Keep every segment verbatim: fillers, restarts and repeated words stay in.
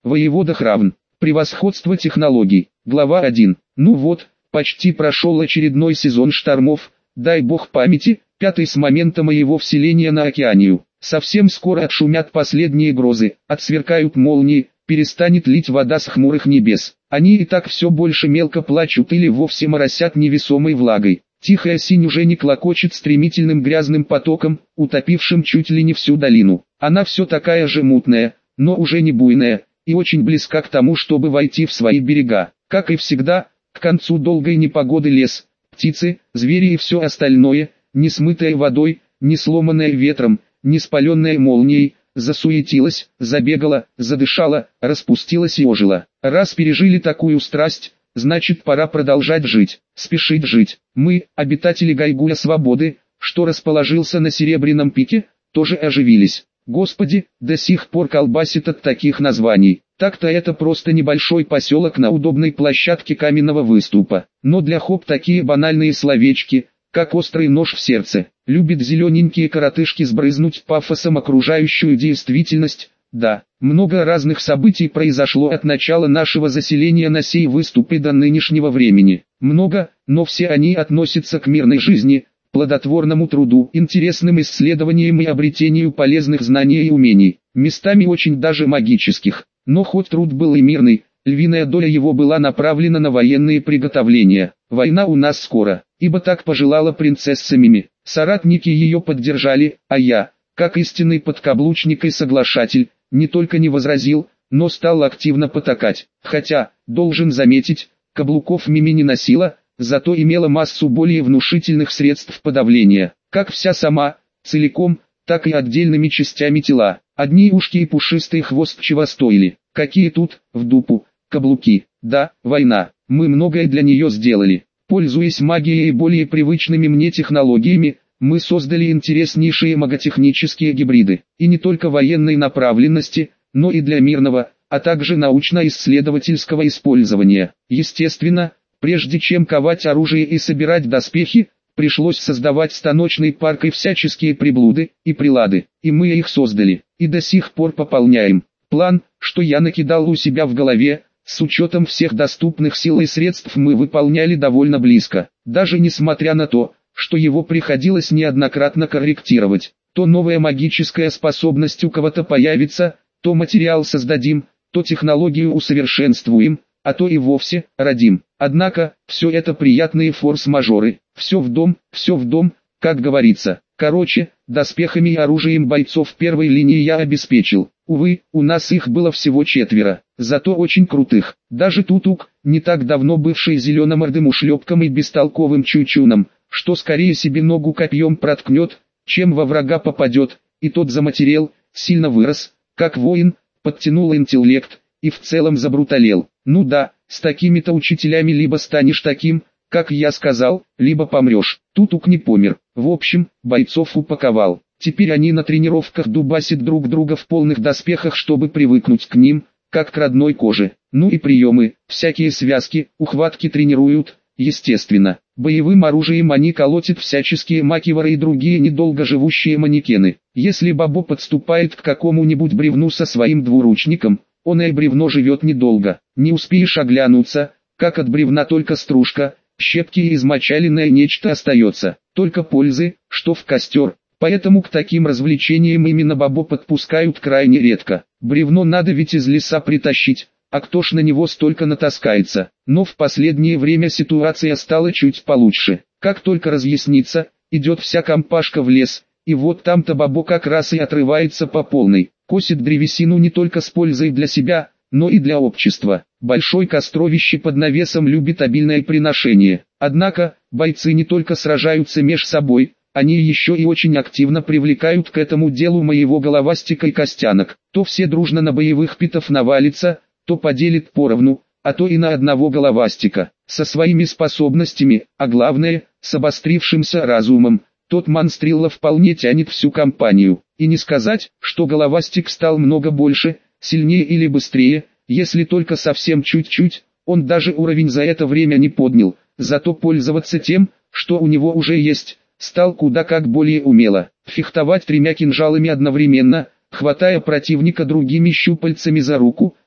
Воевода Хравн. Превосходство технологий. Глава один. Ну вот, почти прошел очередной сезон штормов, дай бог памяти, пятый с момента моего вселения на Океанию. Совсем скоро отшумят последние грозы, отсверкают молнии, перестанет лить вода с хмурых небес. Они и так все больше мелко плачут или вовсе моросят невесомой влагой. Тихая синь уже не клокочет стремительным грязным потоком, утопившим чуть ли не всю долину. Она все такая же мутная, но уже не буйная, и очень близка к тому, чтобы войти в свои берега. Как и всегда, к концу долгой непогоды лес, птицы, звери и все остальное, не смытое водой, не сломанное ветром, не спаленное молнией, засуетилось, забегало, задышало, распустилось и ожило. Раз пережили такую страсть, значит пора продолжать жить, спешить жить. Мы, обитатели Гайгуя Свободы, что расположился на Серебряном пике, тоже оживились. Господи, до сих пор колбасит от таких названий. Так-то это просто небольшой поселок на удобной площадке каменного выступа. Но для хоп такие банальные словечки, как острый нож в сердце. Любит зелененькие коротышки сбрызнуть пафосом окружающую действительность. Да, много разных событий произошло от начала нашего заселения на сей выступ и до нынешнего времени. Много, но все они относятся к мирной жизни, плодотворному труду, интересным исследованиям и обретению полезных знаний и умений, местами очень даже магических. Но хоть труд был и мирный, львиная доля его была направлена на военные приготовления. Война у нас скоро, ибо так пожелала принцесса Мими. Соратники ее поддержали, а я, как истинный подкаблучник и соглашатель, не только не возразил, но стал активно потакать. Хотя, должен заметить, каблуков Мими не носила, зато имела массу более внушительных средств подавления, как вся сама, целиком, так и отдельными частями тела. Одни ушки и пушистый хвост чего стоили, какие тут, в дупу, каблуки. Да, война, мы многое для нее сделали. Пользуясь магией и более привычными мне технологиями, мы создали интереснейшие маготехнические гибриды, и не только военной направленности, но и для мирного, а также научно-исследовательского использования. Естественно, прежде чем ковать оружие и собирать доспехи, пришлось создавать станочный парк и всяческие приблуды и прилады, и мы их создали, и до сих пор пополняем. План, что я накидал у себя в голове, с учетом всех доступных сил и средств мы выполняли довольно близко, даже несмотря на то, что его приходилось неоднократно корректировать. То новая магическая способность у кого-то появится, то материал создадим, то технологию усовершенствуем, а то и вовсе родим. Однако, все это приятные форс-мажоры, все в дом, все в дом, как говорится. Короче, доспехами и оружием бойцов первой линии я обеспечил. Увы, у нас их было всего четверо, зато очень крутых. Даже Тутук, не так давно бывший зеленомордым ушлепком и бестолковым чучуном, что скорее себе ногу копьем проткнет, чем во врага попадет, и тот заматерел, сильно вырос, как воин, подтянул интеллект, и в целом забруталел. Ну да, с такими-то учителями либо станешь таким, как я сказал, либо помрешь. Тутук не помер. В общем, бойцов упаковал. Теперь они на тренировках дубасят друг друга в полных доспехах, чтобы привыкнуть к ним, как к родной коже. Ну и приемы, всякие связки, ухватки тренируют, естественно. Боевым оружием они колотят всяческие макиворы и другие недолго живущие манекены. Если бабо подступает к какому-нибудь бревну со своим двуручником, он и бревно живет недолго. Не успеешь оглянуться, как от бревна только стружка, щепки и измочаленное нечто остается. Только пользы, что в костер. Поэтому к таким развлечениям именно бабо подпускают крайне редко. Бревно надо ведь из леса притащить, а кто ж на него столько натаскается. Но в последнее время ситуация стала чуть получше. Как только разъяснится, идет вся компашка в лес, и вот там-то бабо как раз и отрывается по полной. Косит древесину не только с пользой для себя, но и для общества. Большой костровище под навесом любит обильное приношение. Однако, бойцы не только сражаются меж собой, они еще и очень активно привлекают к этому делу моего головастика и костянок. То все дружно на боевых питов навалится, то поделит поровну, а то и на одного головастика. Со своими способностями, а главное, с обострившимся разумом, тот монстрилла вполне тянет всю компанию. И не сказать, что головастик стал много больше, сильнее или быстрее, если только совсем чуть-чуть, он даже уровень за это время не поднял, зато пользоваться тем, что у него уже есть, стал куда как более умело. Фехтовать тремя кинжалами одновременно, хватая противника другими щупальцами за руку,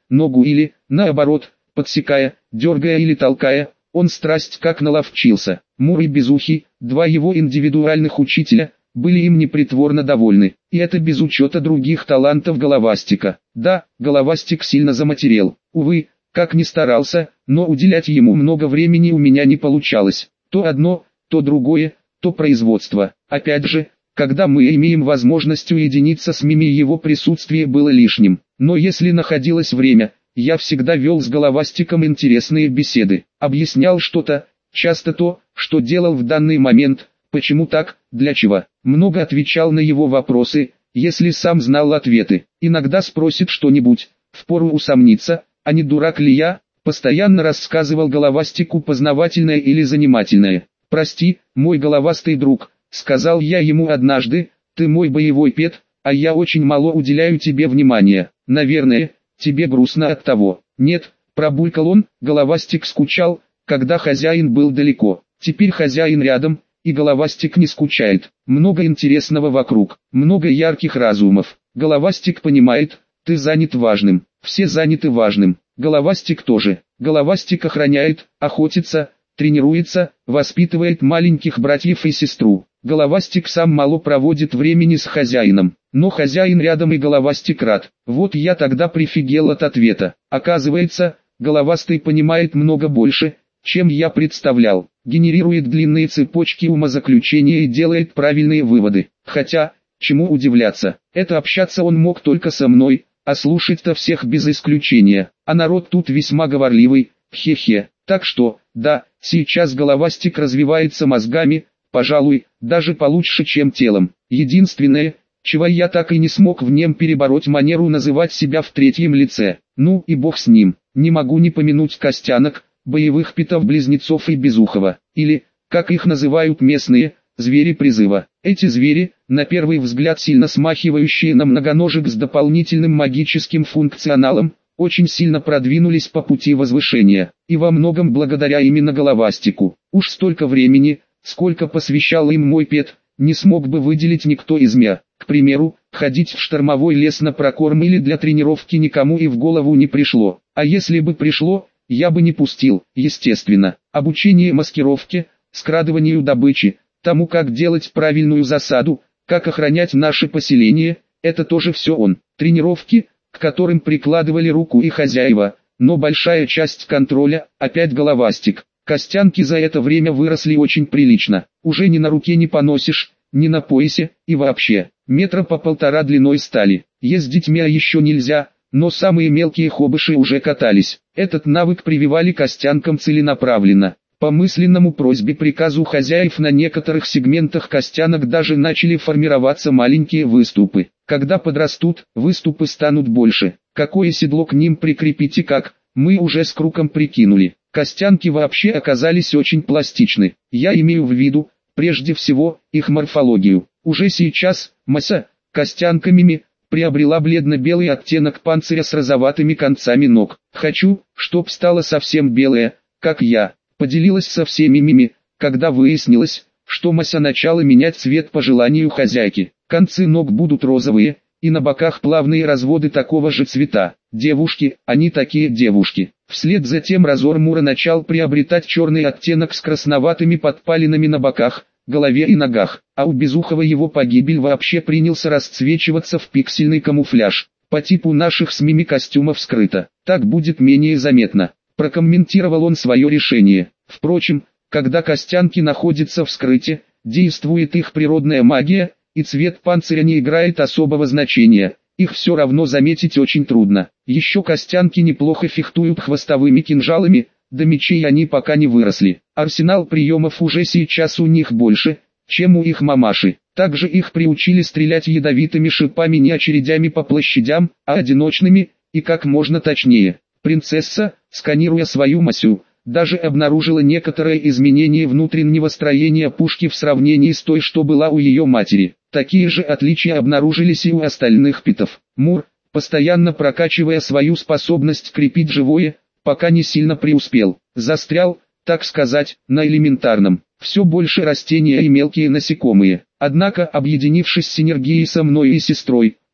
ногу или, наоборот, подсекая, дергая или толкая, он страсть как наловчился. Мур и Безухий, два его индивидуальных учителя, были им непритворно довольны, и это без учета других талантов Головастика. Да, Головастик сильно заматерел, увы, как ни старался, но уделять ему много времени у меня не получалось. То одно, то другое, то производство. Опять же, когда мы имеем возможность уединиться с Мими, его присутствие было лишним. Но если находилось время, я всегда вел с Головастиком интересные беседы, объяснял что-то, часто то, что делал в данный момент, почему так, для чего. Много отвечал на его вопросы, если сам знал ответы. Иногда спросит что-нибудь, впору усомниться, а не дурак ли я, постоянно рассказывал Головастику познавательное или занимательное. «Прости, мой головастый друг», — сказал я ему однажды, — «ты мой боевой пет, а я очень мало уделяю тебе внимания. Наверное, тебе грустно от того». «Нет», — пробулькал он, Головастик скучал, когда хозяин был далеко. Теперь хозяин рядом, и Головастик не скучает. Много интересного вокруг, много ярких разумов. Головастик понимает, ты занят важным, все заняты важным. Головастик тоже. Головастик охраняет, охотится, тренируется, воспитывает маленьких братьев и сестру. Головастик сам мало проводит времени с хозяином, но хозяин рядом и Головастик рад. Вот я тогда прифигел от ответа. Оказывается, Головастый понимает много больше, чем я представлял. Генерирует длинные цепочки умозаключения и делает правильные выводы. Хотя, чему удивляться, это общаться он мог только со мной, а слушать-то всех без исключения. А народ тут весьма говорливый, хе-хе. Так что, да, сейчас Головастик развивается мозгами, пожалуй, даже получше, чем телом. Единственное, чего я так и не смог в нем перебороть, манеру называть себя в третьем лице. Ну и бог с ним, не могу не помянуть Костянок, боевых питов-близнецов и Безухова, или, как их называют местные, звери призыва. Эти звери, на первый взгляд сильно смахивающие на многоножек с дополнительным магическим функционалом, очень сильно продвинулись по пути возвышения, и во многом благодаря именно Головастику. Уж столько времени, сколько посвящал им мой пет, не смог бы выделить никто из мя. К примеру, ходить в штормовой лес на прокорм или для тренировки никому и в голову не пришло, а если бы пришло, я бы не пустил. Естественно, обучение маскировке, скрадыванию добычи, тому, как делать правильную засаду, как охранять наше поселение, это тоже все он. Тренировки, к которым прикладывали руку и хозяева, но большая часть контроля, опять Головастик. Костянки за это время выросли очень прилично, уже ни на руке не поносишь, ни на поясе, и вообще, метра по полтора длиной стали. Ездить мя еще нельзя, но самые мелкие хобыши уже катались. Этот навык прививали Костянкам целенаправленно. По мысленному просьбе приказу хозяев на некоторых сегментах Костянок даже начали формироваться маленькие выступы. Когда подрастут, выступы станут больше. Какое седло к ним прикрепить и как, мы уже с Круком прикинули. Костянки вообще оказались очень пластичны. Я имею в виду, прежде всего, их морфологию. Уже сейчас, масса, Костянками, приобрела бледно-белый оттенок панциря с розоватыми концами ног. Хочу, чтоб стала совсем белая, как я. Поделилась со всеми мими, когда выяснилось, что мася начала менять цвет по желанию хозяйки. Концы ног будут розовые, и на боках плавные разводы такого же цвета. Девушки, они такие девушки. Вслед за тем разор Мура начал приобретать черный оттенок с красноватыми подпалинами на боках, голове и ногах, а у Безухова его погибель вообще принялся расцвечиваться в пиксельный камуфляж. По типу наших с Мими костюмов скрыто, так будет менее заметно. Прокомментировал он свое решение. Впрочем, когда Костянки находятся в скрыте, действует их природная магия, и цвет панциря не играет особого значения. Их все равно заметить очень трудно. Еще Костянки неплохо фехтуют хвостовыми кинжалами, до мечей они пока не выросли. Арсенал приемов уже сейчас у них больше, чем у их мамаши. Также их приучили стрелять ядовитыми шипами не очередями по площадям, а одиночными, и как можно точнее. Принцесса, сканируя свою масю, даже обнаружила некоторое изменение внутреннего строения пушки в сравнении с той, что была у ее матери. Такие же отличия обнаружились и у остальных питов. Мур, постоянно прокачивая свою способность крепить живое, пока не сильно преуспел. Застрял, так сказать, на элементарном. Все больше растения и мелкие насекомые. Однако, объединившись синергией со мной и сестрой,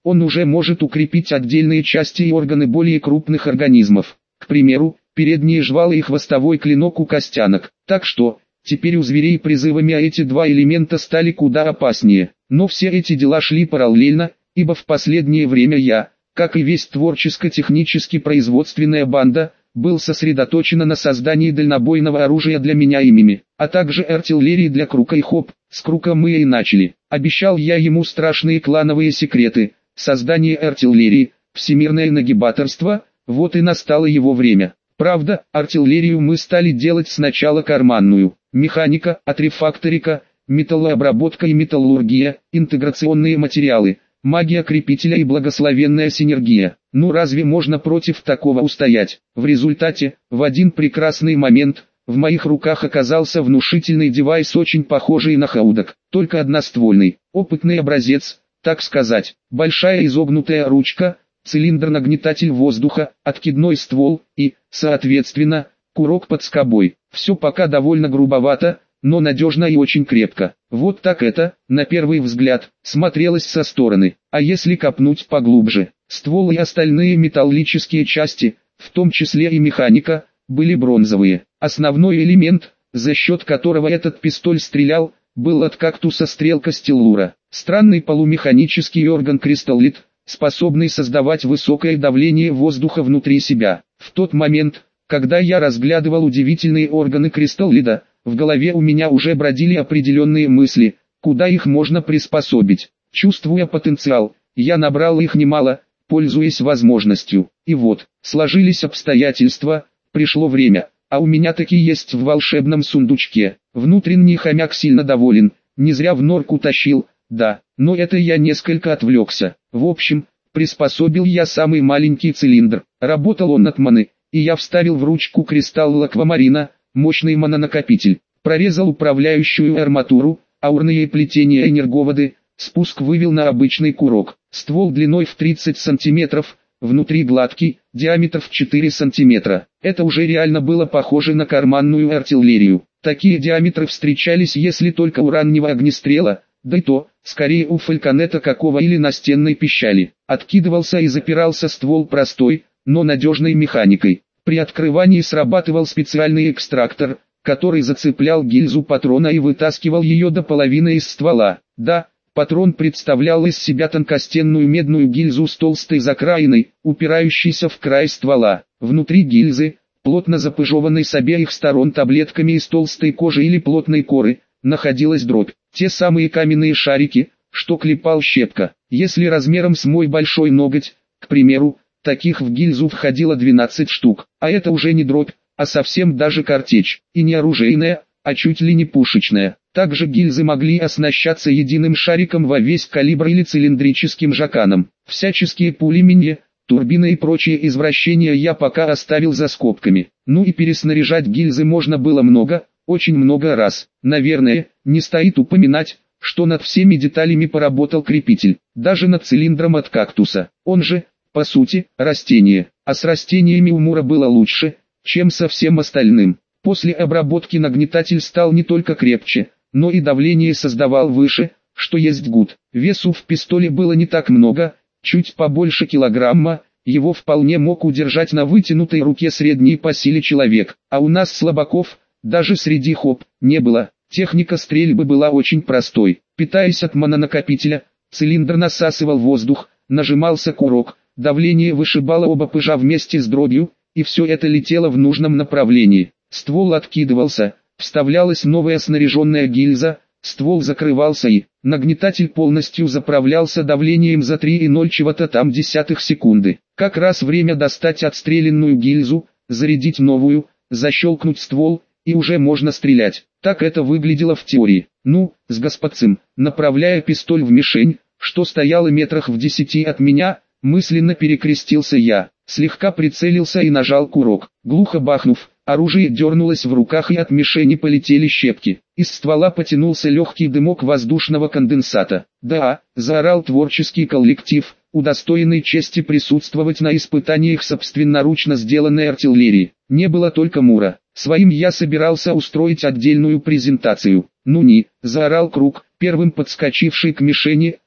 Он уже может укрепить отдельные части и органы более крупных организмов. К примеру, передние жвалы и хвостовой клинок у костянок. Так что, теперь у зверей призывами эти два элемента стали куда опаснее. Но все эти дела шли параллельно, ибо в последнее время я, как и весь творческо-технически производственная банда, был сосредоточен на создании дальнобойного оружия для меня имими, а также артиллерии для Крука и Хоп. С Крука мы и начали. Обещал я ему страшные клановые секреты, создание артиллерии, всемирное нагибаторство, вот и настало его время. Правда, артиллерию мы стали делать сначала карманную, механика, атрефакторика, металлообработка и металлургия, интеграционные материалы, магия крепителя и благословенная синергия. Ну разве можно против такого устоять? В результате, в один прекрасный момент, в моих руках оказался внушительный девайс, очень похожий на хаудок, только одноствольный, опытный образец, так сказать, большая изогнутая ручка, цилиндр-нагнетатель воздуха, откидной ствол и, соответственно, курок под скобой. Все пока довольно грубовато, но надежно и очень крепко. Вот так это, на первый взгляд, смотрелось со стороны. А если копнуть поглубже, ствол и остальные металлические части, в том числе и механика, были бронзовые. Основной элемент, за счет которого этот пистоль стрелял, был от кактуса стрелка стеллура. Странный полумеханический орган кристаллит, способный создавать высокое давление воздуха внутри себя. В тот момент, когда я разглядывал удивительные органы кристаллида, в голове у меня уже бродили определенные мысли, куда их можно приспособить. Чувствуя потенциал, я набрал их немало, пользуясь возможностью. И вот, сложились обстоятельства, пришло время, а у меня таки есть в волшебном сундучке. Внутренний хомяк сильно доволен, не зря в норку тащил, да, но это я несколько отвлекся. В общем, приспособил я самый маленький цилиндр, работал он от маны, и я вставил в ручку кристалл аквамарина, мощный манонакопитель, прорезал управляющую арматуру, аурные плетения энерговоды, спуск вывел на обычный курок, ствол длиной в тридцать сантиметров, внутри гладкий, диаметр в четыре сантиметра. Это уже реально было похоже на карманную артиллерию. Такие диаметры встречались если только у раннего огнестрела, да и то, скорее у фальконета какого или настенной пищали. Откидывался и запирался ствол простой, но надежной механикой. При открывании срабатывал специальный экстрактор, который зацеплял гильзу патрона и вытаскивал ее до половины из ствола. Да, патрон представлял из себя тонкостенную медную гильзу с толстой закраиной, упирающейся в край ствола. Внутри гильзы, плотно запыжеванной с обеих сторон таблетками из толстой кожи или плотной коры, находилась дробь. Те самые каменные шарики, что клепал щепка. Если размером с мой большой ноготь, к примеру, таких в гильзу входило двенадцать штук, а это уже не дробь, а совсем даже картечь, и не оружейная, а чуть ли не пушечная. Также гильзы могли оснащаться единым шариком во весь калибр или цилиндрическим жаканом. Всяческие пулеменья, турбины и прочие извращения я пока оставил за скобками. Ну и переснаряжать гильзы можно было много, очень много раз. Наверное, не стоит упоминать, что над всеми деталями поработал крепитель, даже над цилиндром от кактуса. Он же, по сути, растение, а с растениями у Мура было лучше, чем со всем остальным. После обработки нагнетатель стал не только крепче, но и давление создавал выше, что есть гуд. Весу в пистоле было не так много, чуть побольше килограмма, его вполне мог удержать на вытянутой руке средний по силе человек, а у нас слабаков, даже среди хоп, не было. Техника стрельбы была очень простой. Питаясь от манонакопителя, цилиндр насасывал воздух, нажимался курок, давление вышибало оба пыжа вместе с дробью, и все это летело в нужном направлении. Ствол откидывался, вставлялась новая снаряженная гильза, ствол закрывался и нагнетатель полностью заправлялся давлением за три и ноль чего-то там десятых секунды. Как раз время достать отстрелянную гильзу, зарядить новую, защелкнуть ствол, и уже можно стрелять. Так это выглядело в теории. Ну, с господцем, направляя пистоль в мишень, что стояла метрах в десяти от меня, мысленно перекрестился я, слегка прицелился и нажал курок. Глухо бахнув, оружие дернулось в руках и от мишени полетели щепки. Из ствола потянулся легкий дымок воздушного конденсата. Да, заорал творческий коллектив, удостоенный чести присутствовать на испытаниях собственноручно сделанной артиллерии. Не было только Мура. Своим я собирался устроить отдельную презентацию. Ну не, заорал Крук, первым подскочивший к мишени,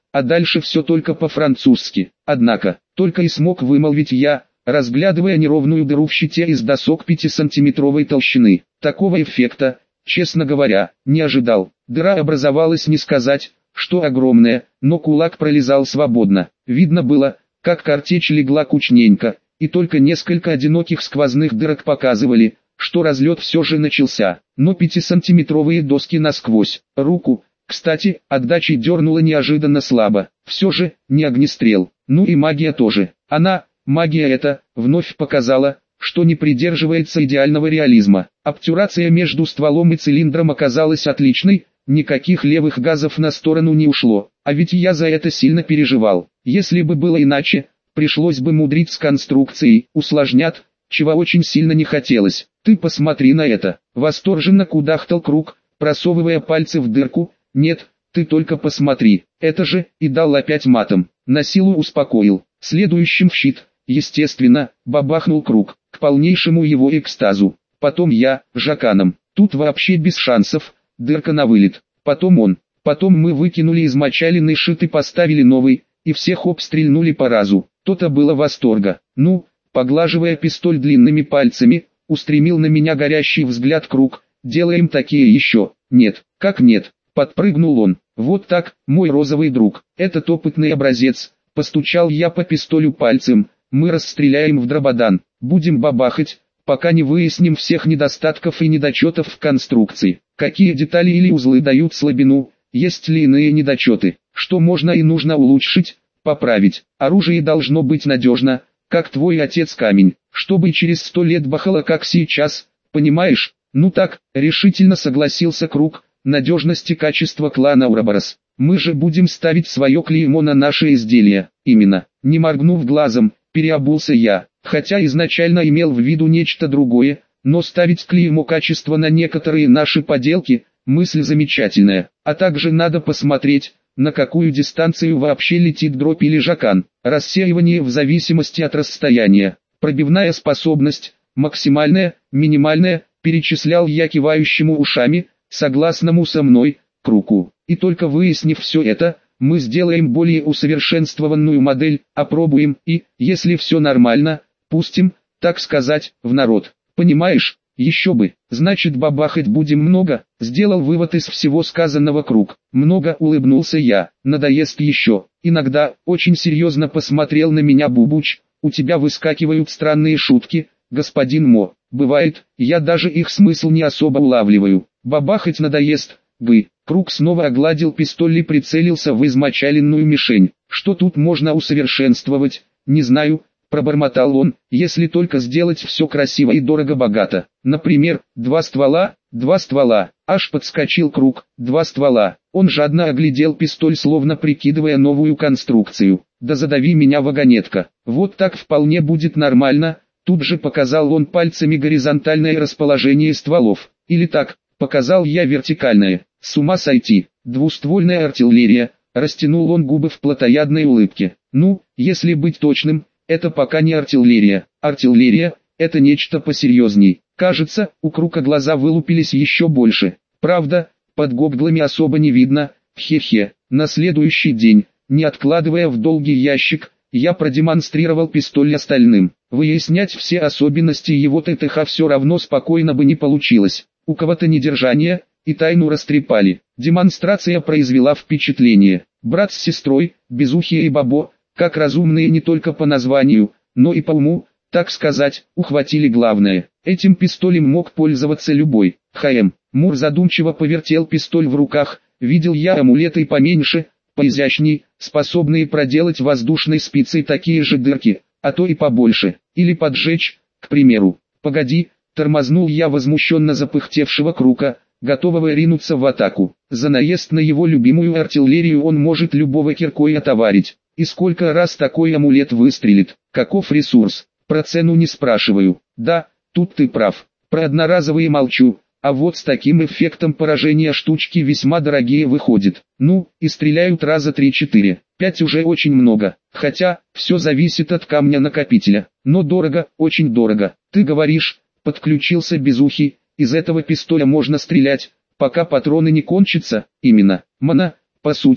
а дальше все только по-французски. Однако, только и смог вымолвить я, разглядывая неровную дыру в щите из досок пятисантиметровой толщины. Такого эффекта, честно говоря, не ожидал. Дыра образовалась не сказать, что огромная, но кулак пролезал свободно. Видно было, как картечь легла кучненько, и только несколько одиноких сквозных дырок показывали, что разлет все же начался. Но пятисантиметровые доски насквозь. Руку, кстати, отдачей дернула неожиданно слабо. Все же, не огнестрел. Ну и магия тоже. Она, магия эта, вновь показала, что не придерживается идеального реализма. Обтюрация между стволом и цилиндром оказалась отличной, никаких левых газов на сторону не ушло, а ведь я за это сильно переживал. Если бы было иначе, пришлось бы мудрить с конструкцией, усложнят, чего очень сильно не хотелось. Ты посмотри на это, восторженно кудахтал Круг, просовывая пальцы в дырку. Нет, ты только посмотри, это же, и дал опять матом, на силу успокоил. Следующим в щит, естественно, бабахнул Круг, к полнейшему его экстазу. Потом я, Жаканом, тут вообще без шансов, дырка на вылет. Потом он, потом мы выкинули измочаленный шит и поставили новый, и всех обстрельнули по разу. То-то было восторга. Ну, поглаживая пистоль длинными пальцами, устремил на меня горящий взгляд Круг. Делаем такие еще. Нет, как нет, подпрыгнул он. Вот так, мой розовый друг, этот опытный образец. Постучал я по пистолю пальцем. Мы расстреляем в дрободан, будем бабахать, пока не выясним всех недостатков и недочетов в конструкции. Какие детали или узлы дают слабину, есть ли иные недочеты, что можно и нужно улучшить, поправить. Оружие должно быть надежно, как твой отец камень, чтобы через сто лет бахало как сейчас, понимаешь? Ну так, решительно согласился Круг, надежность и качество клана Уроборос. Мы же будем ставить свое клеймо на наши изделия. Именно, не моргнув глазом, переобулся я, хотя изначально имел в виду нечто другое, но ставить клеймо качества на некоторые наши поделки – мысль замечательная, а также надо посмотреть, на какую дистанцию вообще летит дробь или жакан, рассеивание в зависимости от расстояния, пробивная способность, максимальная, минимальная, перечислял я кивающему ушами, согласному со мной, Кругу, и только выяснив все это, мы сделаем более усовершенствованную модель, опробуем и, если все нормально, пустим, так сказать, в народ. Понимаешь, еще бы, значит бабахать будем много, сделал вывод из всего сказанного Круг. Много, улыбнулся я, надоест еще. Иногда, очень серьезно посмотрел на меня Бубуч, у тебя выскакивают странные шутки, господин Мо. Бывает, я даже их смысл не особо улавливаю. Бабахать надоест, бы. Круг снова огладил пистоль и прицелился в измочаленную мишень. Что тут можно усовершенствовать, не знаю, пробормотал он, если только сделать все красиво и дорого-богато. Например, два ствола, два ствола, аж подскочил Круг, два ствола. Он жадно оглядел пистоль, словно прикидывая новую конструкцию. Да задави меня, вагонетка, вот так вполне будет нормально. Тут же показал он пальцами горизонтальное расположение стволов. Или так, показал я вертикальное. С ума сойти, двуствольная артиллерия, растянул он губы в плотоядной улыбке. Ну, если быть точным, это пока не артиллерия. Артиллерия – это нечто посерьезней. Кажется, у Круга глаза вылупились еще больше. Правда, под гоглами особо не видно. Хе-хе. На следующий день, не откладывая в долгий ящик, я продемонстрировал пистоль остальным. Выяснять все особенности его ТТХ все равно спокойно бы не получилось. У кого-то недержание, и тайну растрепали. Демонстрация произвела впечатление. Брат с сестрой, Безухий и Бабо, как разумные не только по названию, но и по уму, так сказать, ухватили главное. Этим пистолем мог пользоваться любой. ХМ. Мур задумчиво повертел пистоль в руках. Видел я амулеты поменьше, поизящней, способные проделать воздушной спицей такие же дырки, а то и побольше. Или поджечь, к примеру. Погоди, тормознул я возмущенно запыхтевшего Круга, готового ринуться в атаку. За наезд на его любимую артиллерию он может любого киркой отоварить. И сколько раз такой амулет выстрелит? Каков ресурс? Про цену не спрашиваю. Да, тут ты прав. Про одноразовые молчу. А вот с таким эффектом поражения штучки весьма дорогие выходят. Ну, и стреляют раза три-четыре. пять уже очень много. Хотя, все зависит от камня-накопителя. Но дорого, очень дорого. Ты говоришь, подключился Безухий. Из этого пистоля можно стрелять, пока патроны не кончатся. Именно. Мана, по сути,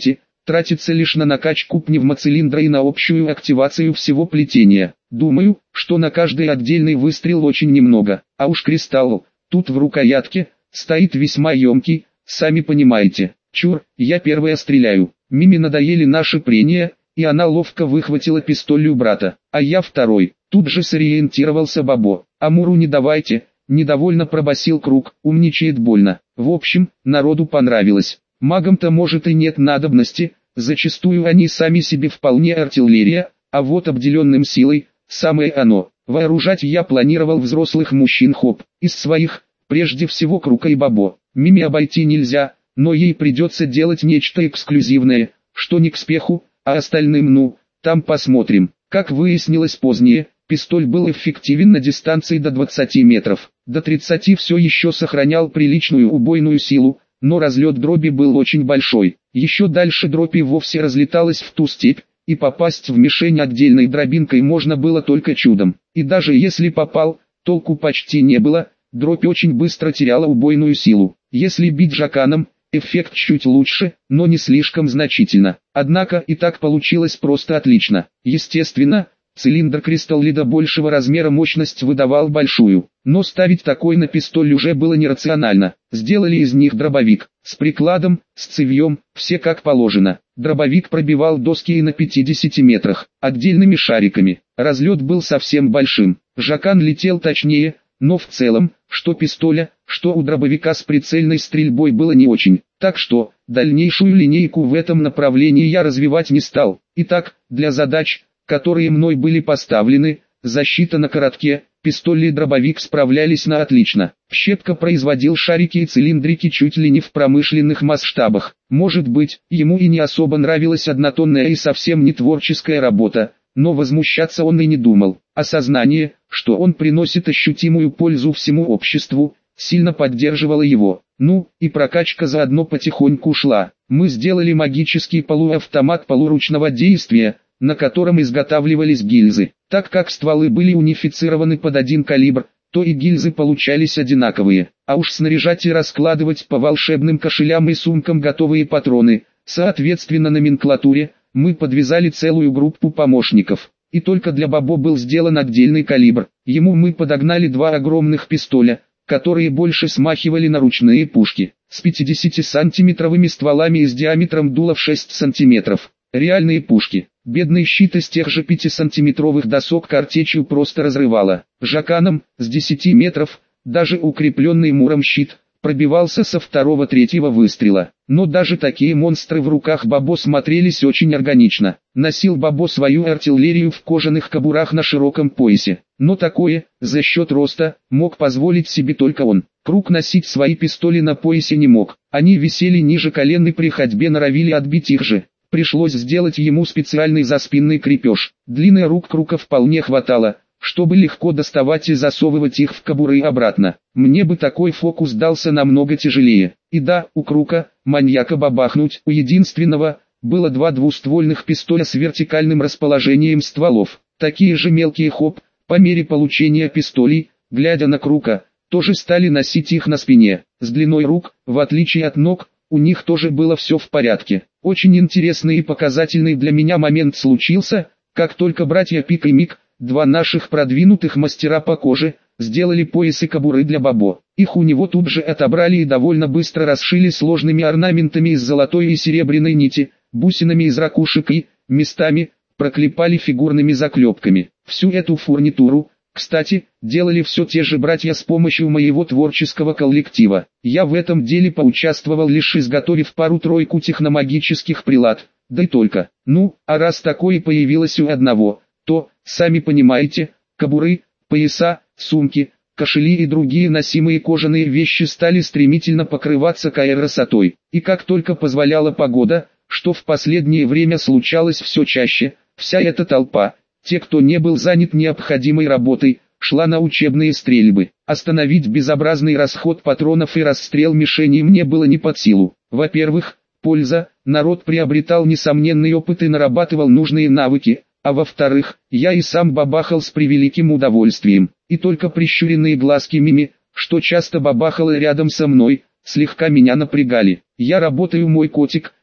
тратится лишь на накачку пневмоцилиндра и на общую активацию всего плетения. Думаю, что на каждый отдельный выстрел очень немного, а уж кристалл, тут в рукоятке, стоит весьма емкий, сами понимаете. Чур, я первая стреляю. Миме надоели наши прения, и она ловко выхватила пистоль у брата, а я второй. Тут же сориентировался Бобо. Амуру не давайте, недовольно пробасил Круг, умничает больно. В общем, народу понравилось. Магам-то может и нет надобности, зачастую они сами себе вполне артиллерия, а вот обделенным силой, самое оно. Вооружать я планировал взрослых мужчин хоп, из своих, прежде всего Круга и Бобо. Миме обойти нельзя, но ей придется делать нечто эксклюзивное, что не к спеху, а остальным ну, там посмотрим. Как выяснилось позднее, пистоль был эффективен на дистанции до двадцати метров, до тридцати все еще сохранял приличную убойную силу, но разлет дроби был очень большой. Еще дальше дробь и вовсе разлеталась в ту степь, и попасть в мишень отдельной дробинкой можно было только чудом. И даже если попал, толку почти не было, дробь очень быстро теряла убойную силу. Если бить жаканом, эффект чуть лучше, но не слишком значительно. Однако и так получилось просто отлично. Естественно, цилиндр кристаллида большего размера мощность выдавал большую, но ставить такой на пистоль уже было нерационально. Сделали из них дробовик, с прикладом, с цевьем, все как положено. Дробовик пробивал доски и на пятидесяти метрах, отдельными шариками. Разлет был совсем большим. Жакан летел точнее, но в целом, что пистоля, что у дробовика с прицельной стрельбой было не очень. Так что, дальнейшую линейку в этом направлении я развивать не стал. Итак, для задач, которые мной были поставлены, защита на коротке, пистоль и дробовик справлялись на отлично. Щепка производил шарики и цилиндрики чуть ли не в промышленных масштабах. Может быть, ему и не особо нравилась однотонная и совсем не творческая работа, но возмущаться он и не думал. Осознание, что он приносит ощутимую пользу всему обществу, сильно поддерживало его. Ну, и прокачка заодно потихоньку шла. Мы сделали магический полуавтомат полуручного действия, на котором изготавливались гильзы. Так как стволы были унифицированы под один калибр, то и гильзы получались одинаковые. А уж снаряжать и раскладывать по волшебным кошелям и сумкам готовые патроны, соответственно номенклатуре, мы подвязали целую группу помощников. И только для Бобо был сделан отдельный калибр. Ему мы подогнали два огромных пистоля, которые больше смахивали на ручные пушки, с пятидесятисантиметровыми стволами и с диаметром дула в шесть сантиметров. Реальные пушки. Бедный щит из тех же пятисантиметровых досок картечью просто разрывало. Жаканом, с десяти метров, даже укрепленный муром щит, пробивался со второго-третьего выстрела. Но даже такие монстры в руках Бобо смотрелись очень органично. Носил Бобо свою артиллерию в кожаных кобурах на широком поясе. Но такое, за счет роста, мог позволить себе только он. Круг носить свои пистоли на поясе не мог. Они висели ниже колен и при ходьбе норовили отбить их же. Пришлось сделать ему специальный заспинный крепеж. Длины рук Круга вполне хватало, чтобы легко доставать и засовывать их в кобуры обратно. Мне бы такой фокус дался намного тяжелее. И да, у Круга, маньяка бабахнуть, у единственного, было два двуствольных пистоля с вертикальным расположением стволов. Такие же мелкие хоп, по мере получения пистолей, глядя на Круга, тоже стали носить их на спине. С длиной рук, в отличие от ног, у них тоже было все в порядке. Очень интересный и показательный для меня момент случился, как только братья Пик и Мик, два наших продвинутых мастера по коже, сделали пояс и кобуры для Бобо. Их у него тут же отобрали и довольно быстро расшили сложными орнаментами из золотой и серебряной нити, бусинами из ракушек и, местами, проклепали фигурными заклепками. Всю эту фурнитуру, кстати, делали все те же братья с помощью моего творческого коллектива. Я в этом деле поучаствовал лишь изготовив пару-тройку техномагических прилад, да и только. Ну, а раз такое появилось у одного, то, сами понимаете, кобуры, пояса, сумки, кошели и другие носимые кожаные вещи стали стремительно покрываться красотой. И как только позволяла погода, что в последнее время случалось все чаще, вся эта толпа, те, кто не был занят необходимой работой, шла на учебные стрельбы. Остановить безобразный расход патронов и расстрел мишеней мне было не под силу. Во-первых, польза, народ приобретал несомненный опыт и нарабатывал нужные навыки, а во-вторых, я и сам бабахал с превеликим удовольствием. И только прищуренные глазки Мими, что часто бабахала рядом со мной, слегка меня напрягали. Я работаю, мой котик,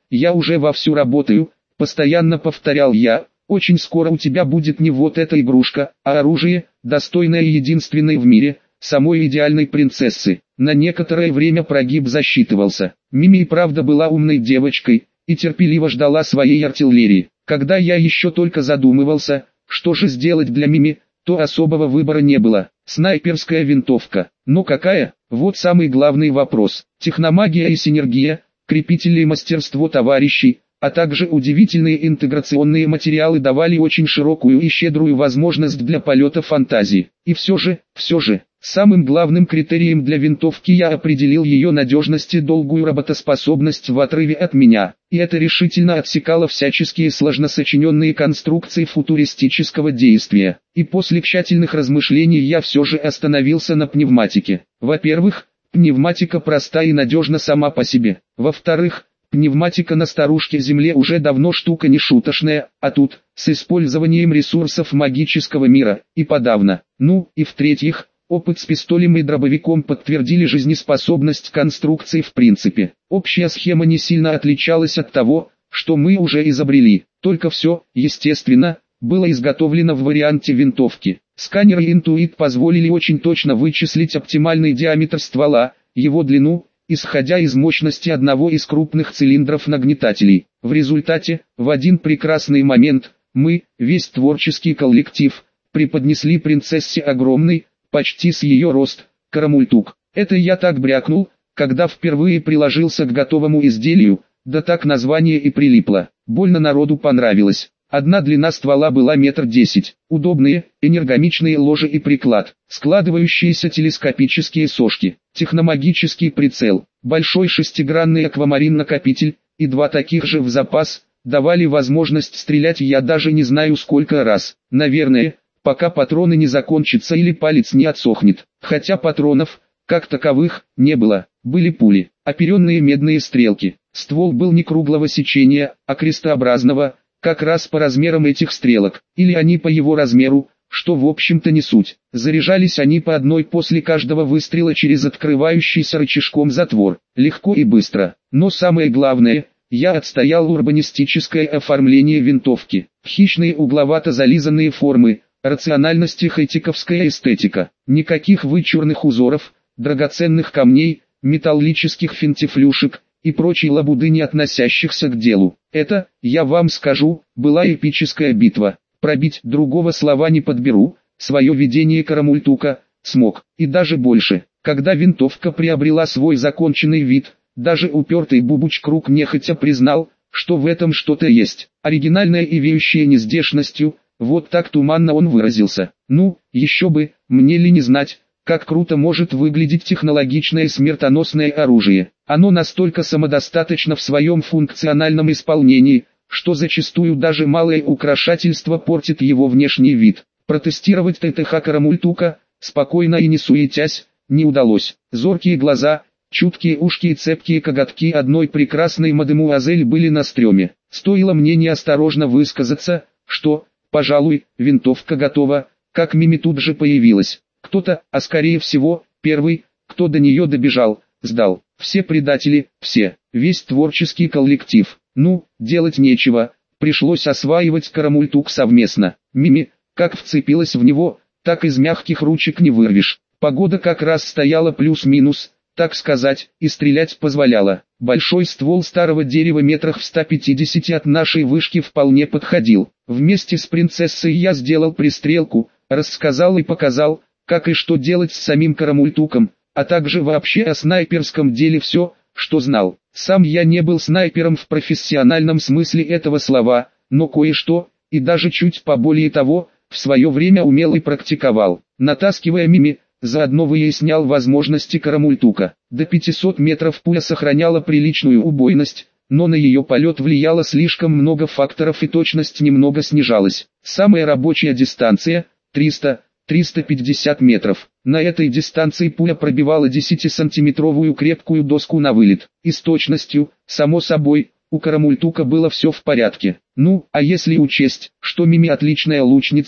я уже вовсю работаю, постоянно повторял я. Очень скоро у тебя будет не вот эта игрушка, а оружие, достойное и единственной в мире, самой идеальной принцессы. На некоторое время прогиб засчитывался. Мими и правда была умной девочкой, и терпеливо ждала своей артиллерии. Когда я еще только задумывался, что же сделать для Мими, то особого выбора не было. Снайперская винтовка. Но какая? Вот самый главный вопрос. Техномагия и синергия, крепители и мастерство товарищей, а также удивительные интеграционные материалы давали очень широкую и щедрую возможность для полета фантазии. И все же, все же, самым главным критерием для винтовки я определил ее надежность и долгую работоспособность в отрыве от меня. И это решительно отсекало всяческие сложно сочиненные конструкции футуристического действия. И после тщательных размышлений я все же остановился на пневматике. Во-первых, пневматика проста и надежна сама по себе. Во-вторых, пневматика на старушке-земле уже давно штука не шуточная, а тут, с использованием ресурсов магического мира, и подавно. Ну, и в-третьих, опыт с пистолем и дробовиком подтвердили жизнеспособность конструкции в принципе. Общая схема не сильно отличалась от того, что мы уже изобрели, только все, естественно, было изготовлено в варианте винтовки. Сканеры Intuit позволили очень точно вычислить оптимальный диаметр ствола, его длину, исходя из мощности одного из крупных цилиндров нагнетателей. В результате, в один прекрасный момент, мы, весь творческий коллектив, преподнесли принцессе огромный, почти с ее рост, карамультук. Это я так брякнул, когда впервые приложился к готовому изделию, да так название и прилипло. Больно народу понравилось. Одна длина ствола была метр десять. Удобные, энергомичные ложи и приклад, складывающиеся телескопические сошки, техномагический прицел, большой шестигранный аквамарин-накопитель, и два таких же в запас, давали возможность стрелять я даже не знаю сколько раз. Наверное, пока патроны не закончатся или палец не отсохнет. Хотя патронов, как таковых, не было. Были пули, оперенные медные стрелки. Ствол был не круглого сечения, а крестообразного, как раз по размерам этих стрелок, или они по его размеру, что в общем-то не суть. Заряжались они по одной после каждого выстрела через открывающийся рычажком затвор, легко и быстро. Но самое главное, я отстоял урбанистическое оформление винтовки. Хищные угловато зализанные формы, рациональность и хай-тековская эстетика. Никаких вычурных узоров, драгоценных камней, металлических финтифлюшек и прочей лабуды, не относящихся к делу. Это, я вам скажу, была эпическая битва. Пробить другого слова не подберу, свое видение карамультука, смог, и даже больше. Когда винтовка приобрела свой законченный вид, даже упертый Бубуч Круг нехотя признал, что в этом что-то есть. Оригинальное и веющее нездешностью, вот так туманно он выразился. Ну, еще бы, мне ли не знать, как круто может выглядеть технологичное смертоносное оружие. Оно настолько самодостаточно в своем функциональном исполнении, что зачастую даже малое украшательство портит его внешний вид. Протестировать ТТХ карамультука, спокойно и не суетясь, не удалось. Зоркие глаза, чуткие ушки и цепкие коготки одной прекрасной мадемуазель были на стреме. Стоило мне неосторожно высказаться, что, пожалуй, винтовка готова, как Мими тут же появилась. Кто-то, а скорее всего, первый, кто до нее добежал, сдал. Все предатели, все, весь творческий коллектив. Ну, делать нечего, пришлось осваивать карамультук совместно. Мими, как вцепилась в него, так из мягких ручек не вырвешь. Погода как раз стояла плюс-минус, так сказать, и стрелять позволяла. Большой ствол старого дерева метрах в ста пятидесяти от нашей вышки вполне подходил. Вместе с принцессой я сделал пристрелку, рассказал и показал, как и что делать с самим карамультуком, а также вообще о снайперском деле все, что знал. Сам я не был снайпером в профессиональном смысле этого слова, но кое-что, и даже чуть поболее того, в свое время умел и практиковал. Натаскивая Мими, заодно выяснял возможности карамультука. До пятисот метров пуля сохраняла приличную убойность, но на ее полет влияло слишком много факторов и точность немного снижалась. Самая рабочая дистанция – триста — триста пятьдесят метров. На этой дистанции пуля пробивала десятисантиметровую крепкую доску на вылет. И с точностью, само собой, у карамультука было все в порядке. Ну, а если учесть, что Мими отличная лучница,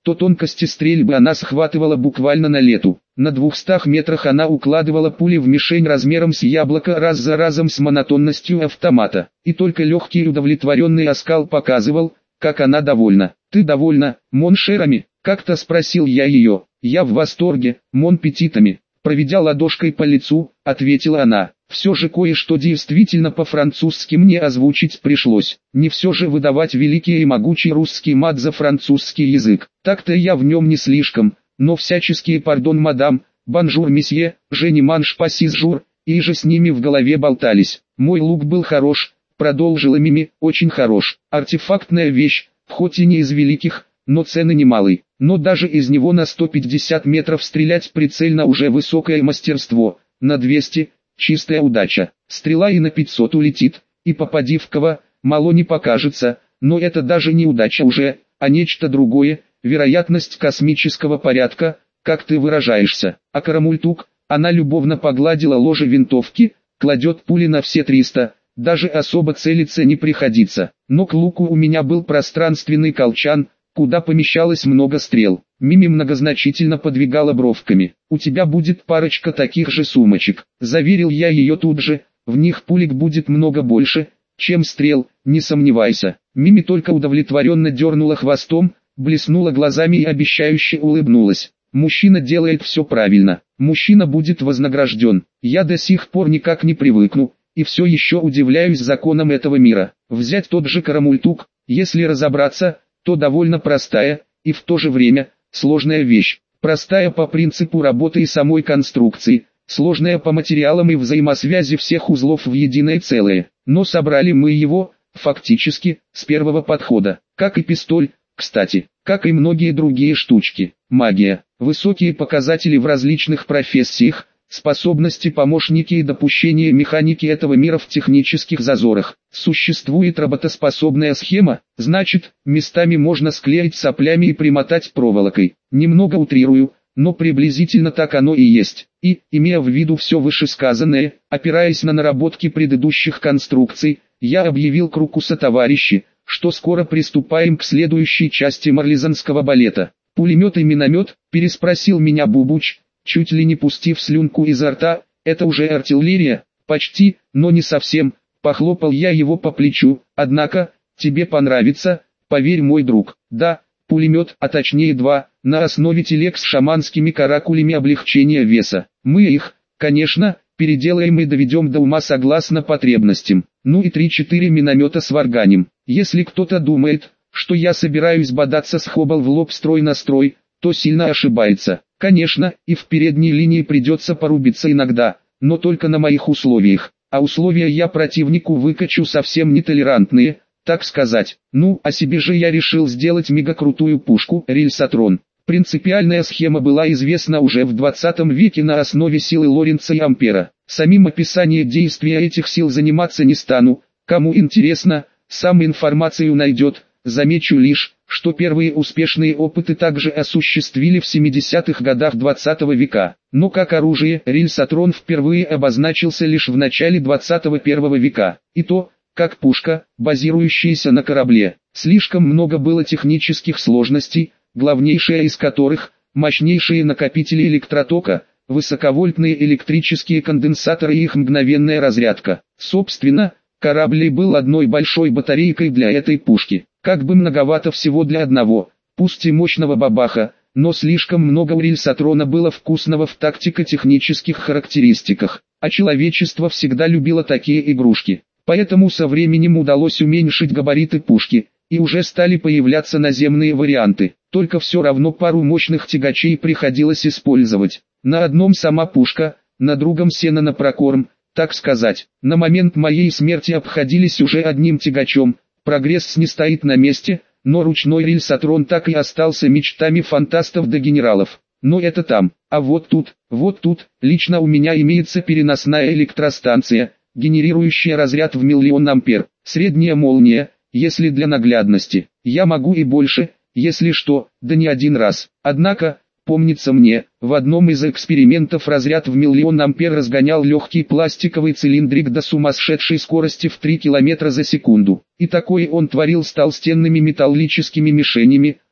то тонкости стрельбы она схватывала буквально на лету. На двухстах метрах она укладывала пули в мишень размером с яблоко раз за разом с монотонностью автомата. И только легкий удовлетворенный оскал показывал, как она довольна. «Ты довольна, Мон, шерами?» — как-то спросил я ее. «Я в восторге, Мон, петитами». Проведя ладошкой по лицу, ответила она. Все же кое-что действительно по-французски мне озвучить пришлось. Не все же выдавать великий и могучий русский мат за французский язык. Так-то я в нем не слишком, но всяческие «пардон, мадам», «бонжур, месье», «жени манш пасис жур», и же с ними в голове болтались. Мой лук был хорош, продолжила Мими, очень хорош. Артефактная вещь, хоть и не из великих, но цены немалый. Но даже из него на сто пятьдесят метров стрелять прицельно уже высокое мастерство, на двести – чистая удача. Стрела и на пятьсот улетит, и попади в кого, мало не покажется, но это даже не удача уже, а нечто другое, вероятность космического порядка, как ты выражаешься. А Карамультук, она любовно погладила ложе винтовки, кладет пули на все триста, даже особо целиться не приходится. Но к луку у меня был пространственный колчан, куда помещалось много стрел. Мими многозначительно подвигала бровками. «У тебя будет парочка таких же сумочек», — заверил я ее тут же, «в них пулек будет много больше, чем стрел, не сомневайся». Мими только удовлетворенно дернула хвостом, блеснула глазами и обещающе улыбнулась. «Мужчина делает все правильно, мужчина будет вознагражден. Я до сих пор никак не привыкну, и все еще удивляюсь законам этого мира. Взять тот же Карамультук, если разобраться, то довольно простая, и в то же время, сложная вещь. Простая по принципу работы и самой конструкции, сложная по материалам и взаимосвязи всех узлов в единое целое. Но собрали мы его, фактически, с первого подхода. Как и пистоль, кстати, как и многие другие штучки. Магия, высокие показатели в различных профессиях, способности помощники и допущения механики этого мира в технических зазорах. Существует работоспособная схема, значит, местами можно склеить соплями и примотать проволокой. Немного утрирую, но приблизительно так оно и есть. И, имея в виду все вышесказанное, опираясь на наработки предыдущих конструкций, я объявил кругу сотоварищи, что скоро приступаем к следующей части марлезонского балета. «Пулемет и миномет?» – переспросил меня Бубуч, чуть ли не пустив слюнку изо рта. «Это уже артиллерия?» «Почти, но не совсем», – похлопал я его по плечу. «Однако, тебе понравится, поверь, мой друг». «Да, пулемет, а точнее два, на основе телег с шаманскими каракулями облегчения веса. Мы их, конечно, переделаем и доведем до ума согласно потребностям. Ну и три-четыре миномета сварганим. Если кто-то думает, что я собираюсь бодаться с Хоббл в лоб строй на строй, то сильно ошибается. Конечно, и в передней линии придется порубиться иногда, но только на моих условиях. А условия я противнику выкачу совсем нетолерантные, так сказать. Ну, а себе же я решил сделать мегакрутую пушку «Рельсотрон». Принципиальная схема была известна уже в двадцатом веке на основе силы Лоренца и Ампера. Самим описанием действия этих сил заниматься не стану, кому интересно, сам информацию найдет. Замечу лишь, что первые успешные опыты также осуществили в семидесятых годах двадцатого века. Но как оружие, рельсотрон впервые обозначился лишь в начале двадцать первого века. И то, как пушка, базирующаяся на корабле. Слишком много было технических сложностей, главнейшая из которых – мощнейшие накопители электротока, высоковольтные электрические конденсаторы и их мгновенная разрядка. Собственно, корабль был одной большой батарейкой для этой пушки. Как бы многовато всего для одного, пусть и мощного бабаха, но слишком много у рельсотрона было вкусного в тактико-технических характеристиках, а человечество всегда любило такие игрушки. Поэтому со временем удалось уменьшить габариты пушки, и уже стали появляться наземные варианты. Только все равно пару мощных тягачей приходилось использовать. На одном сама пушка, на другом сено на прокорм, так сказать. На момент моей смерти обходились уже одним тягачом. Прогресс не стоит на месте, но ручной рельсотрон так и остался мечтами фантастов до генералов. Но это там, а вот тут, вот тут, лично у меня имеется переносная электростанция, генерирующая разряд в миллион ампер, средняя молния, если для наглядности. Я могу и больше, если что, да не один раз. Однако, помнится мне, в одном из экспериментов разряд в миллион ампер разгонял легкий пластиковый цилиндрик до сумасшедшей скорости в три километра за секунду. И такой он творил с толстенными металлическими мишенями,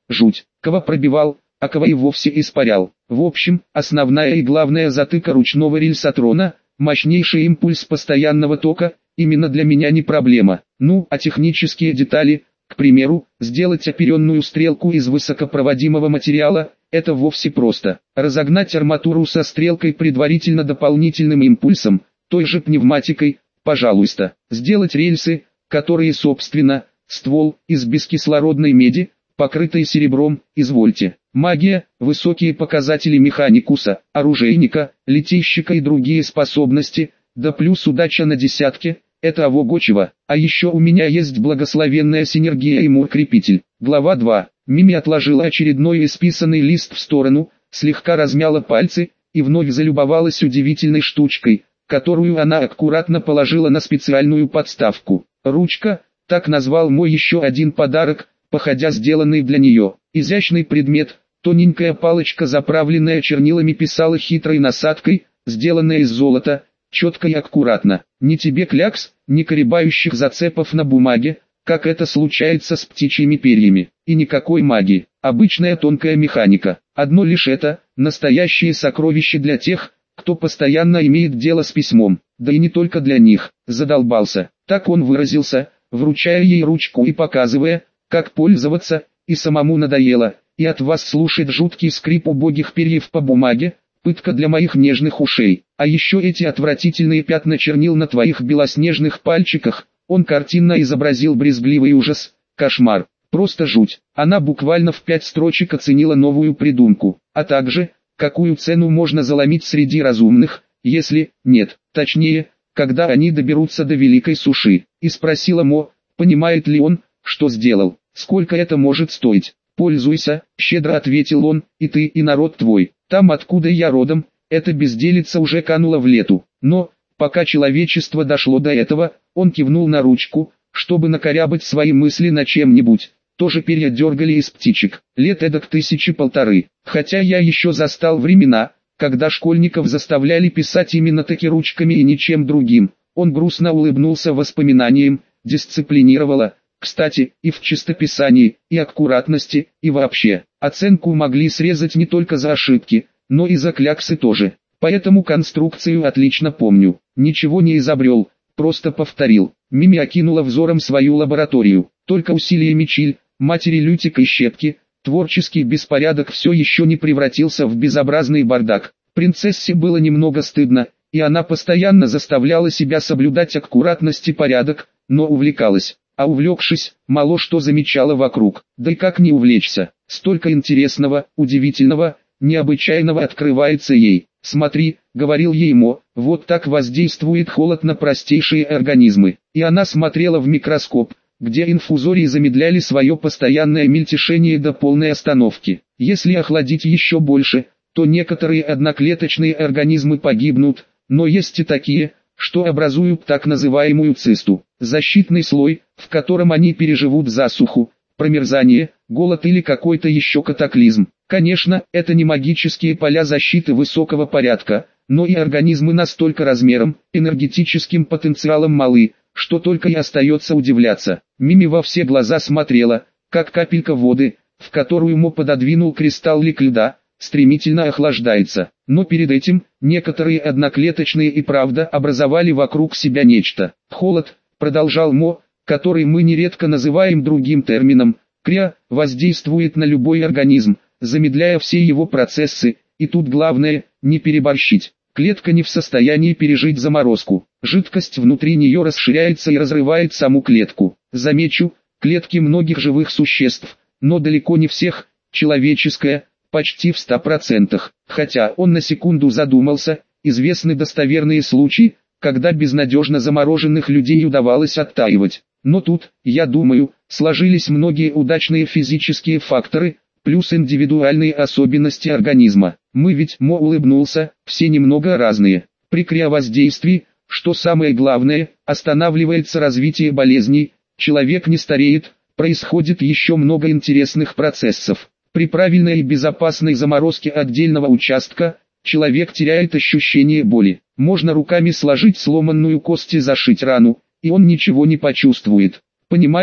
жуть. Кого пробивал, а кого и вовсе испарял. В общем, основная и главная затыка ручного рельсотрона, мощнейший импульс постоянного тока, именно для меня не проблема. Ну, а технические детали, к примеру, сделать оперенную стрелку из высокопроводимого материала, это вовсе просто. Разогнать арматуру со стрелкой предварительно дополнительным импульсом, той же пневматикой, пожалуйста. Сделать рельсы, которые собственно, ствол, из бескислородной меди, покрытой серебром, извольте. Магия, высокие показатели механикуса, оружейника, летейщика и другие способности, да плюс удача на десятке, это авогочево. А еще у меня есть благословенная синергия и мур-крепитель. Глава два. Мими отложила очередной исписанный лист в сторону, слегка размяла пальцы, и вновь залюбовалась удивительной штучкой, которую она аккуратно положила на специальную подставку. Ручка, так назвал мой еще один подарок, походя сделанный для нее. Изящный предмет, тоненькая палочка, заправленная чернилами, писала хитрой насадкой, сделанная из золота, четко и аккуратно. Ни тебе клякс, ни колебающих зацепов на бумаге, как это случается с птичьими перьями. И никакой магии, обычная тонкая механика. Одно лишь это, настоящее сокровище для тех, кто постоянно имеет дело с письмом. Да и не только для них. Задолбался. Так он выразился, вручая ей ручку и показывая, как пользоваться, и самому надоело, и от вас слушать жуткий скрип убогих перьев по бумаге, пытка для моих нежных ушей. А еще эти отвратительные пятна чернил на твоих белоснежных пальчиках, он картинно изобразил брезгливый ужас, кошмар, просто жуть. Она буквально в пять строчек оценила новую придумку, а также, какую цену можно заломить среди разумных, если, нет, точнее, когда они доберутся до Великой Суши, и спросила Мо, понимает ли он, что сделал. «Сколько это может стоить?» «Пользуйся», — щедро ответил он, — «и ты, и народ твой. Там, откуда я родом, эта безделица уже канула в лету. Но, пока человечество дошло до этого, он кивнул на ручку, чтобы накорябать свои мысли на чем-нибудь. Тоже перья дергали из птичек. Лет эдак тысячи полторы. Хотя я еще застал времена, когда школьников заставляли писать именно таки ручками и ничем другим». Он грустно улыбнулся воспоминаниям, дисциплинировало. Кстати, и в чистописании, и аккуратности, и вообще. Оценку могли срезать не только за ошибки, но и за кляксы тоже. Поэтому конструкцию отлично помню. Ничего не изобрел, просто повторил. Мими окинула взором свою лабораторию. Только усилиями Чиль, матери Лютика и Щепки, творческий беспорядок все еще не превратился в безобразный бардак. Принцессе было немного стыдно, и она постоянно заставляла себя соблюдать аккуратность и порядок, но увлекалась. А увлекшись, мало что замечала вокруг. Да и как не увлечься, столько интересного, удивительного, необычайного открывается ей. «Смотри», — говорил ей Мо, — «вот так воздействует холод на простейшие организмы». И она смотрела в микроскоп, где инфузории замедляли свое постоянное мельтешение до полной остановки. Если охладить еще больше, то некоторые одноклеточные организмы погибнут, но есть и такие, что образуют так называемую цисту, защитный слой, в котором они переживут засуху, промерзание, голод или какой-то еще катаклизм. Конечно, это не магические поля защиты высокого порядка, но и организмы настолько размером, энергетическим потенциалом малы, что только и остается удивляться. Мими во все глаза смотрела, как капелька воды, в которую Мо пододвинул кристаллик льда, стремительно охлаждается. Но перед этим, некоторые одноклеточные и правда образовали вокруг себя нечто. Холод, продолжал Мо, который мы нередко называем другим термином, кря, воздействует на любой организм, замедляя все его процессы, и тут главное, не переборщить. Клетка не в состоянии пережить заморозку. Жидкость внутри нее расширяется и разрывает саму клетку. Замечу, клетки многих живых существ, но далеко не всех, человеческая, почти в ста процентах. Хотя он на секунду задумался, известны достоверные случаи, когда безнадежно замороженных людей удавалось оттаивать. Но тут, я думаю, сложились многие удачные физические факторы, плюс индивидуальные особенности организма. Мы ведь, Мо улыбнулся, все немного разные. При криовоздействии, что самое главное, останавливается развитие болезней, человек не стареет, происходит еще много интересных процессов. При правильной и безопасной заморозке отдельного участка, человек теряет ощущение боли. Можно руками сложить сломанную кость и зашить рану, и он ничего не почувствует. Понимаешь,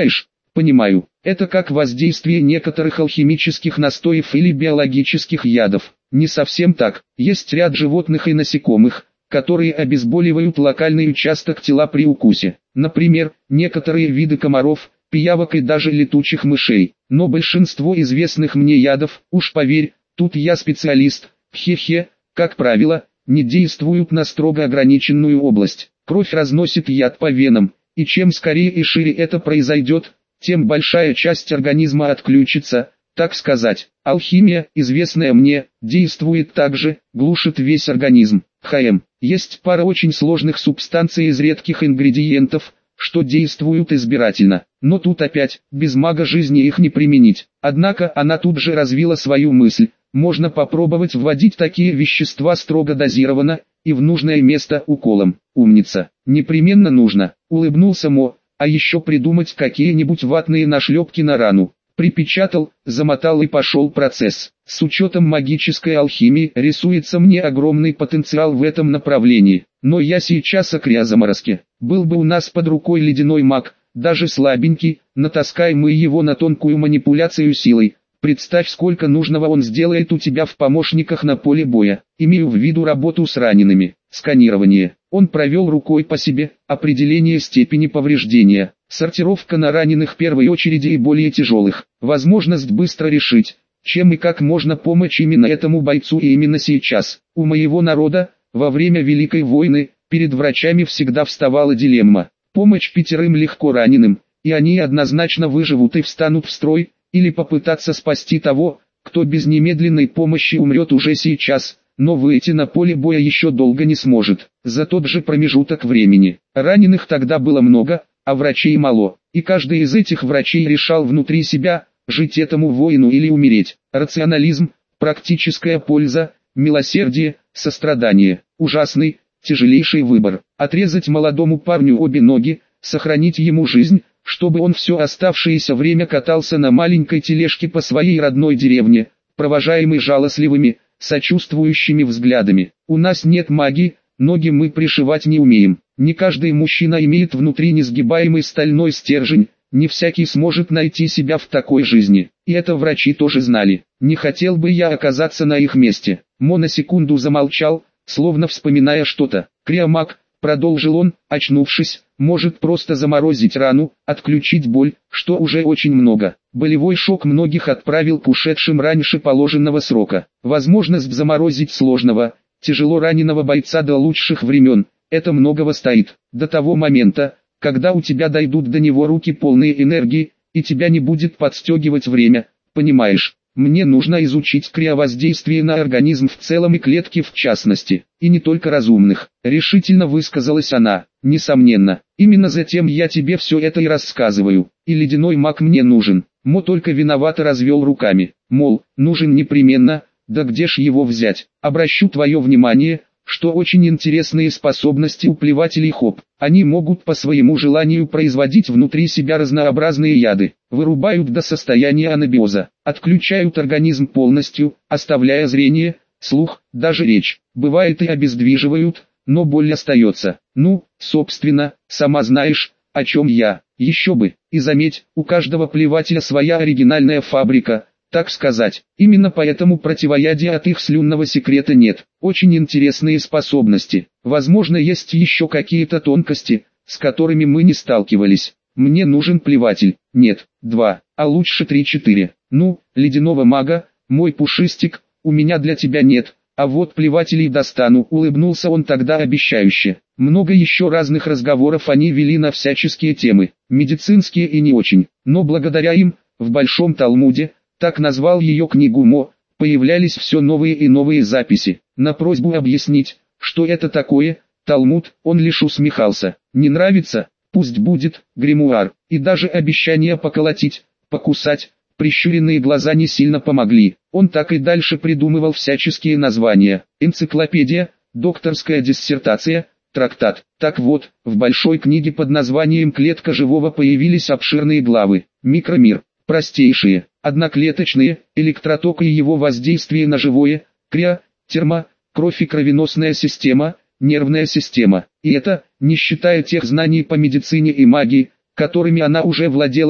Понимаю, это как воздействие некоторых алхимических настоев или биологических ядов. Не совсем так. Есть ряд животных и насекомых, которые обезболивают локальный участок тела при укусе. Например, некоторые виды комаров, пиявок и даже летучих мышей. Но большинство известных мне ядов, уж поверь, тут я специалист, хе-хе, как правило, не действуют на строго ограниченную область. Кровь разносит яд по венам, и чем скорее и шире это произойдет, тем большая часть организма отключится, так сказать. Алхимия, известная мне, действует так же, глушит весь организм. ХМ. Есть пара очень сложных субстанций из редких ингредиентов, что действуют избирательно. Но тут опять, без мага жизни их не применить. Однако она тут же развила свою мысль. Можно попробовать вводить такие вещества строго дозированно, и в нужное место уколом. Умница. Непременно нужно. Улыбнулся Мо. А еще придумать какие-нибудь ватные нашлепки на рану. Припечатал, замотал и пошел процесс. С учетом магической алхимии рисуется мне огромный потенциал в этом направлении. Но я сейчас о криозаморозке. Был бы у нас под рукой ледяной маг, даже слабенький, натаскай мы его на тонкую манипуляцию силой. Представь, сколько нужного он сделает у тебя в помощниках на поле боя. Имею в виду работу с ранеными, сканирование. Он провел рукой по себе, определение степени повреждения, сортировка на раненых первой очереди и более тяжелых, возможность быстро решить, чем и как можно помочь именно этому бойцу и именно сейчас. У моего народа, во время Великой войны, перед врачами всегда вставала дилемма. Помощь пятерым легко раненым, и они однозначно выживут и встанут в строй, или попытаться спасти того, кто без немедленной помощи умрет уже сейчас, но выйти на поле боя еще долго не сможет, за тот же промежуток времени. Раненых тогда было много, а врачей мало, и каждый из этих врачей решал внутри себя, жить этому воину или умереть. Рационализм, практическая польза, милосердие, сострадание. Ужасный, тяжелейший выбор. Отрезать молодому парню обе ноги, сохранить ему жизнь, чтобы он все оставшееся время катался на маленькой тележке по своей родной деревне, провожаемый жалостливыми, сочувствующими взглядами. У нас нет магии, ноги мы пришивать не умеем. Не каждый мужчина имеет внутри несгибаемый стальной стержень, не всякий сможет найти себя в такой жизни. И это врачи тоже знали. Не хотел бы я оказаться на их месте. Мо на секунду замолчал, словно вспоминая что-то. Криомаг, продолжил он, очнувшись, может просто заморозить рану, отключить боль, что уже очень много. Болевой шок многих отправил к ушедшим раньше положенного срока. Возможность заморозить сложного, тяжело раненого бойца до лучших времен, это многого стоит. До того момента, когда у тебя дойдут до него руки полные энергии, и тебя не будет подстегивать время, понимаешь? Мне нужно изучить криовоздействие на организм в целом и клетки в частности, и не только разумных, решительно высказалась она. Несомненно, именно затем я тебе все это и рассказываю, и ледяной маг мне нужен. Мо только виновато развел руками, мол, нужен непременно, да где ж его взять? Обращу твое внимание, что очень интересные способности у плевателей хоп. Они могут по своему желанию производить внутри себя разнообразные яды, вырубают до состояния анабиоза, отключают организм полностью, оставляя зрение, слух, даже речь. Бывает и обездвиживают, но боль остается. Ну, собственно, сама знаешь, о чем я. Еще бы, и заметь, у каждого плевателя своя оригинальная фабрика, так сказать. Именно поэтому противоядия от их слюнного секрета нет. Очень интересные способности. Возможно, есть еще какие-то тонкости, с которыми мы не сталкивались. Мне нужен плеватель. Нет, два, а лучше три-четыре. Ну, ледяного мага, мой пушистик, у меня для тебя нет. А вот плевателей достану, улыбнулся он тогда обещающе. Много еще разных разговоров они вели на всяческие темы, медицинские и не очень. Но благодаря им, в Большом Талмуде, так назвал ее книгу Мо, появлялись все новые и новые записи. На просьбу объяснить, что это такое, Талмуд, он лишь усмехался. Не нравится? Пусть будет, гримуар. И даже обещание поколотить, покусать, прищуренные глаза не сильно помогли. Он так и дальше придумывал всяческие названия. Энциклопедия, докторская диссертация, трактат. Так вот, в большой книге под названием «Клетка живого» появились обширные главы. Микромир, простейшие, одноклеточные, электроток и его воздействие на живое, крио, термо, кровь и кровеносная система, нервная система. И это, не считая тех знаний по медицине и магии, которыми она уже владела и,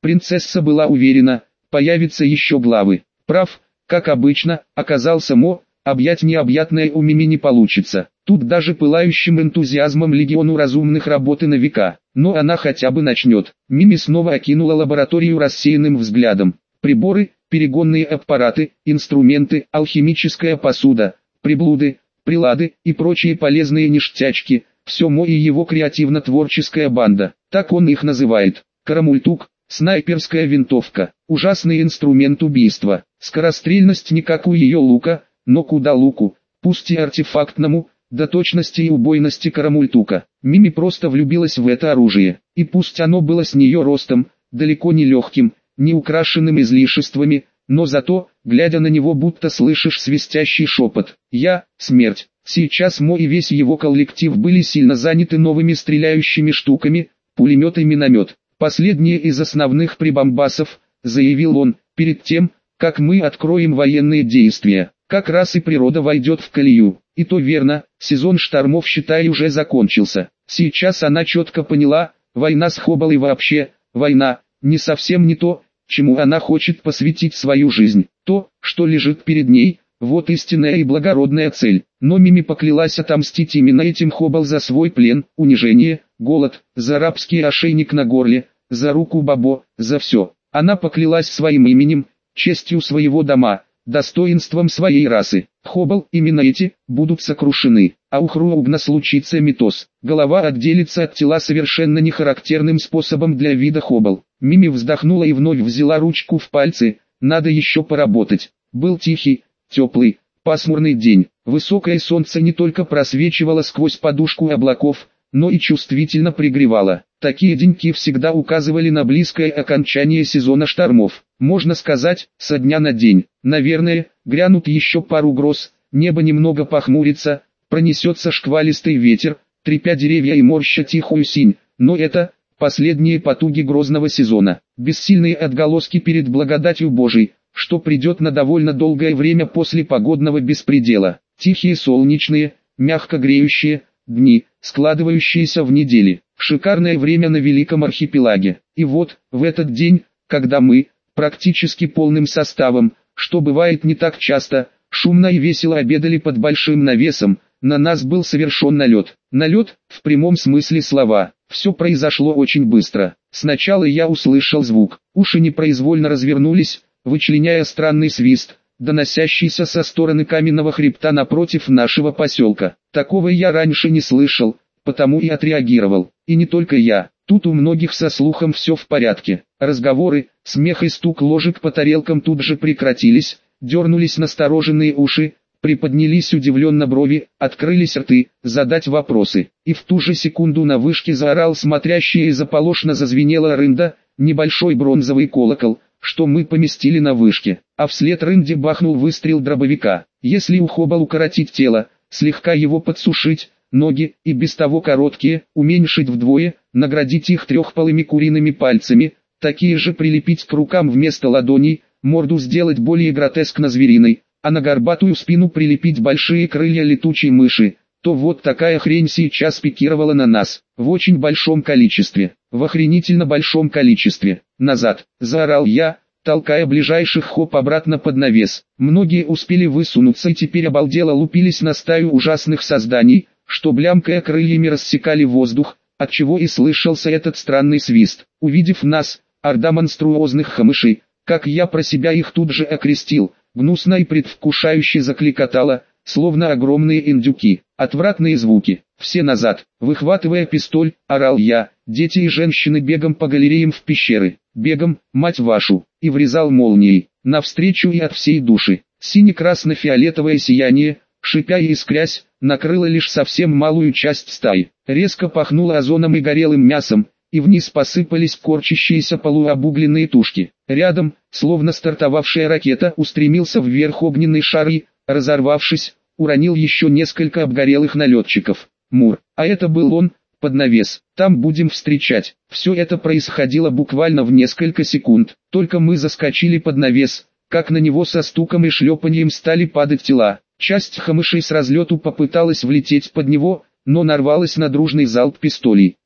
Принцесса была уверена, появятся еще главы. Прав, как обычно, оказался Мо, объять необъятное у Мими не получится. Тут даже пылающим энтузиазмом легиону разумных работы на века. Но она хотя бы начнет. Мими снова окинула лабораторию рассеянным взглядом. Приборы, перегонные аппараты, инструменты, алхимическая посуда, приблуды, прилады и прочие полезные ништячки. Все Мо и его креативно-творческая банда. Так он их называет. Карамультук, снайперская винтовка, ужасный инструмент убийства. Скорострельность не как у ее лука, но куда луку, пусть и артефактному, до точности и убойности карамультука. Мими просто влюбилась в это оружие, и пусть оно было с нее ростом, далеко не легким, не украшенным излишествами, но зато, глядя на него, будто слышишь свистящий шепот. «Я – смерть». Сейчас Мо и весь его коллектив были сильно заняты новыми стреляющими штуками, пулемет и миномет. Последние из основных прибамбасов, заявил он, перед тем, как мы откроем военные действия. Как раз и природа войдет в колею. И то верно, сезон штормов, считай, уже закончился. Сейчас она четко поняла, война с Хоббл и вообще, война, не совсем не то, чему она хочет посвятить свою жизнь. То, что лежит перед ней, вот истинная и благородная цель. Но Мими поклялась отомстить именно этим Хоббл за свой плен, унижение, голод, за рабский ошейник на горле, за руку Бабо, за все. Она поклялась своим именем, честью своего дома, достоинством своей расы. Хоббл, именно эти, будут сокрушены, а у Хруогна случится митоз. Голова отделится от тела совершенно нехарактерным способом для вида Хоббл. Мими вздохнула и вновь взяла ручку в пальцы, надо еще поработать. Был тихий, теплый, пасмурный день. Высокое солнце не только просвечивало сквозь подушку облаков, но и чувствительно пригревало. Такие деньки всегда указывали на близкое окончание сезона штормов. Можно сказать, со дня на день. Наверное, грянут еще пару гроз, небо немного похмурится, пронесется шквалистый ветер, трепя деревья и морща тихую синь. Но это последние потуги грозного сезона. Бессильные отголоски перед благодатью Божией, что придет на довольно долгое время после погодного беспредела. Тихие солнечные, мягко греющие дни, складывающиеся в недели. Шикарное время на Великом архипелаге. И вот, в этот день, когда мы, практически полным составом, что бывает не так часто, шумно и весело обедали под большим навесом, на нас был совершен налет. Налет, в прямом смысле слова. Все произошло очень быстро. Сначала я услышал звук. Уши непроизвольно развернулись, вычленяя странный свист, доносящийся со стороны каменного хребта напротив нашего поселка. Такого я раньше не слышал, потому и отреагировал. И не только я, тут у многих со слухом все в порядке. Разговоры, смех и стук ложек по тарелкам тут же прекратились, дернулись настороженные уши, приподнялись удивленно брови, открылись рты, задать вопросы. И в ту же секунду на вышке заорал смотрящий и заполошно зазвенела рында, небольшой бронзовый колокол, что мы поместили на вышке, а вслед рынде бахнул выстрел дробовика. Если у Хоббл укоротить тело, слегка его подсушить, ноги, и без того короткие, уменьшить вдвое, наградить их трехпалыми куриными пальцами, такие же прилепить к рукам вместо ладоней, морду сделать более гротескно-звериной, а на горбатую спину прилепить большие крылья летучей мыши, то вот такая хрень сейчас пикировала на нас, в очень большом количестве, в охренительно большом количестве. «Назад!» – заорал я, толкая ближайших Хоп обратно под навес. Многие успели высунуться и теперь обалдело лупились на стаю ужасных созданий, что блямкая крыльями рассекали воздух, отчего и слышался этот странный свист. Увидев нас, орда монструозных хамышей, как я про себя их тут же окрестил, гнусно и предвкушающе закликотала, словно огромные индюки. Отвратные звуки. «Все назад!» Выхватывая пистоль, орал я. Дети и женщины бегом по галереям в пещеры. Бегом, мать вашу, и врезал молнией. Навстречу и от всей души. Сине-красно-фиолетовое сияние, шипя и искрясь, накрыло лишь совсем малую часть стаи. Резко пахнуло озоном и горелым мясом, и вниз посыпались корчащиеся полуобугленные тушки. Рядом, словно стартовавшая ракета, устремился вверх огненный шар и, разорвавшись, уронил еще несколько обгорелых налетчиков. Мур, а это был он, под навес. Там будем встречать. Все это происходило буквально в несколько секунд. Только мы заскочили под навес, как на него со стуком и шлепаньем стали падать тела. Часть хамышей с разлету попыталась влететь под него, но нарвалась на дружный залп пистолей.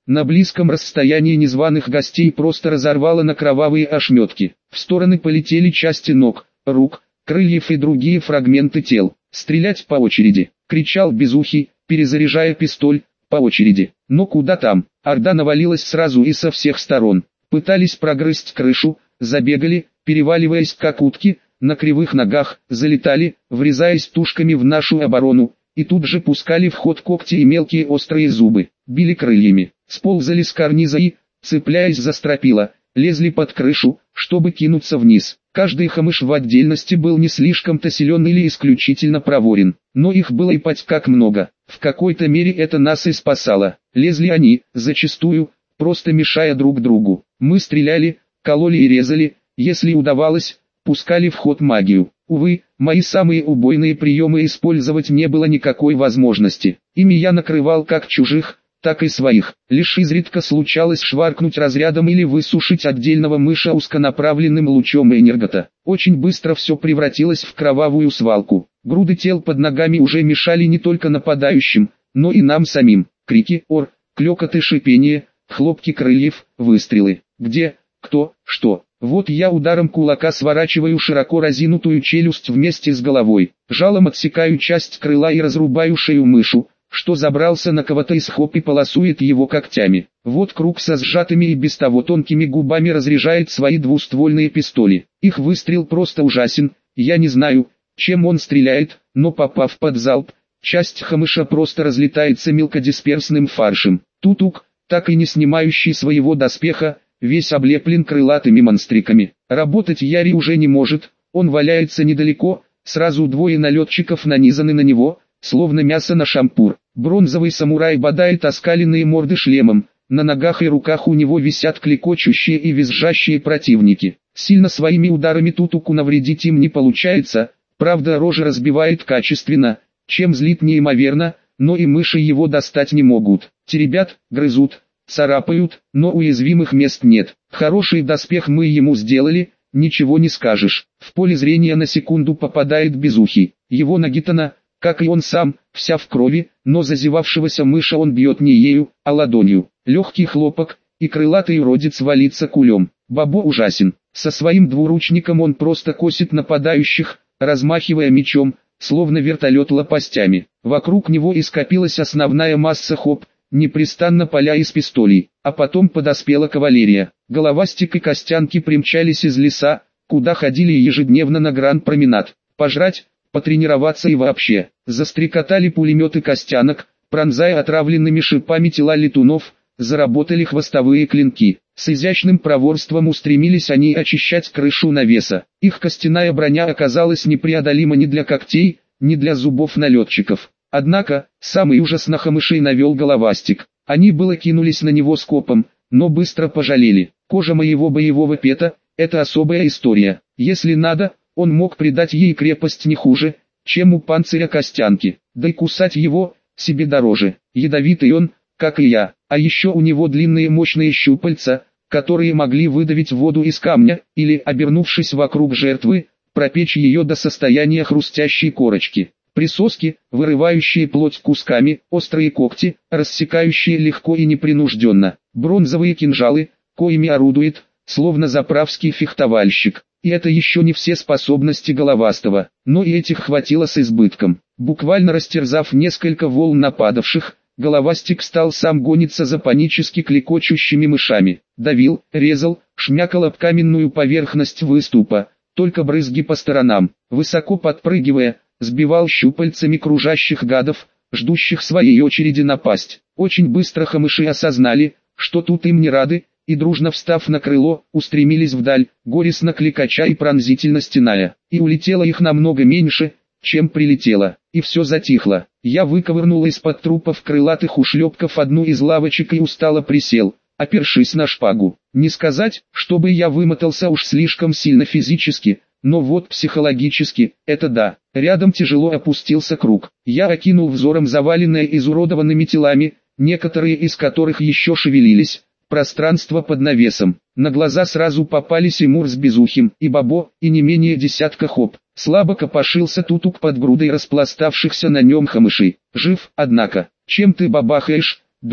На близком расстоянии незваных гостей просто разорвало на кровавые ошметки. В стороны полетели части ног, рук, крыльев и другие фрагменты тел. «Стрелять по очереди!» — кричал Безухий, перезаряжая пистоль, по очереди. Но куда там? Орда навалилась сразу и со всех сторон. Пытались прогрызть крышу, забегали, переваливаясь как утки, на кривых ногах, залетали, врезаясь тушками в нашу оборону, и тут же пускали в ход когти и мелкие острые зубы, били крыльями, сползали с карниза и, цепляясь за стропила, лезли под крышу, чтобы кинуться вниз. Каждый хамыш в отдельности был не слишком-то силен или исключительно проворен, но их было и пать как много. В какой-то мере это нас и спасало. Лезли они, зачастую, просто мешая друг другу. Мы стреляли, кололи и резали, если удавалось, пускали в ход магию. Увы, мои самые убойные приемы использовать не было никакой возможности. Ими я накрывал как чужих, так и своих. Лишь изредка случалось шваркнуть разрядом или высушить отдельного мыша узконаправленным лучом энергота. Очень быстро все превратилось в кровавую свалку. Груды тел под ногами уже мешали не только нападающим, но и нам самим. Крики, ор, клёкот и шипение, хлопки крыльев, выстрелы. Где, кто, что. Вот я ударом кулака сворачиваю широко разинутую челюсть вместе с головой. Жалом отсекаю часть крыла и разрубаю шею мышу, что забрался на кого-то из хоп и полосует его когтями. Вот круг со сжатыми и без того тонкими губами разряжает свои двуствольные пистоли. Их выстрел просто ужасен, я не знаю, чем он стреляет, но попав под залп, часть хамыша просто разлетается мелкодисперсным фаршем. Тутук, так и не снимающий своего доспеха, весь облеплен крылатыми монстриками. Работать Яри уже не может, он валяется недалеко, сразу двое налетчиков нанизаны на него, словно мясо на шампур. Бронзовый самурай бодает оскаленные морды шлемом, на ногах и руках у него висят клекочущие и визжащие противники. Сильно своими ударами Тутуку навредить им не получается, правда рожа разбивает качественно, чем злит неимоверно, но и мыши его достать не могут. Теребят, грызут, царапают, но уязвимых мест нет. Хороший доспех мы ему сделали, ничего не скажешь. В поле зрения на секунду попадает Безухий. Его нагитана, как и он сам, вся в крови, но зазевавшегося мыша он бьет не ею, а ладонью. Легкий хлопок, и крылатый уродец валится кулем. Бабо ужасен. Со своим двуручником он просто косит нападающих, размахивая мечом, словно вертолет лопастями. Вокруг него и скопилась основная масса хоп, непрестанно паля из пистолей. А потом подоспела кавалерия. Головастик и Костянки примчались из леса, куда ходили ежедневно на гранд-променад. Пожрать, потренироваться и вообще. Застрекотали пулеметы Костянок, пронзая отравленными шипами тела летунов, заработали хвостовые клинки. С изящным проворством устремились они очищать крышу навеса. Их костяная броня оказалась непреодолима ни для когтей, ни для зубов налетчиков. Однако, самый ужас на хамышей навел Головастик. Они было кинулись на него скопом, но быстро пожалели. Кожа моего боевого пета – это особая история. Если надо, он мог придать ей крепость не хуже, чем у панциря Костянки. Да и кусать его, себе дороже. Ядовитый он, как и я. А еще у него длинные мощные щупальца, которые могли выдавить воду из камня, или, обернувшись вокруг жертвы, пропечь ее до состояния хрустящей корочки. Присоски, вырывающие плоть кусками, острые когти, рассекающие легко и непринужденно. Бронзовые кинжалы, коими орудует, словно заправский фехтовальщик. И это еще не все способности Головастого, но и этих хватило с избытком. Буквально растерзав несколько волн нападавших, Головастик стал сам гониться за панически клекочущими мышами. Давил, резал, шмякал об каменную поверхность выступа, только брызги по сторонам, высоко подпрыгивая, сбивал щупальцами кружащих гадов, ждущих своей очереди напасть. Очень быстро хамыши осознали, что тут им не рады, и дружно встав на крыло, устремились вдаль, горестно кликача и пронзительно стеная. И улетело их намного меньше, чем прилетело, и все затихло. Я выковырнул из-под трупов крылатых ушлепков одну из лавочек и устало присел, опершись на шпагу. Не сказать, чтобы я вымотался уж слишком сильно физически, но вот психологически, это да. Рядом тяжело опустился круг. Я окинул взором заваленное изуродованными телами, некоторые из которых еще шевелились, пространство под навесом. На глаза сразу попались и Мур с Безухим, и Бабо, и не менее десятка хоп. Слабо копошился Тутук под грудой распластавшихся на нем хамышей. Жив, однако. Чем ты бабахаешь, друг?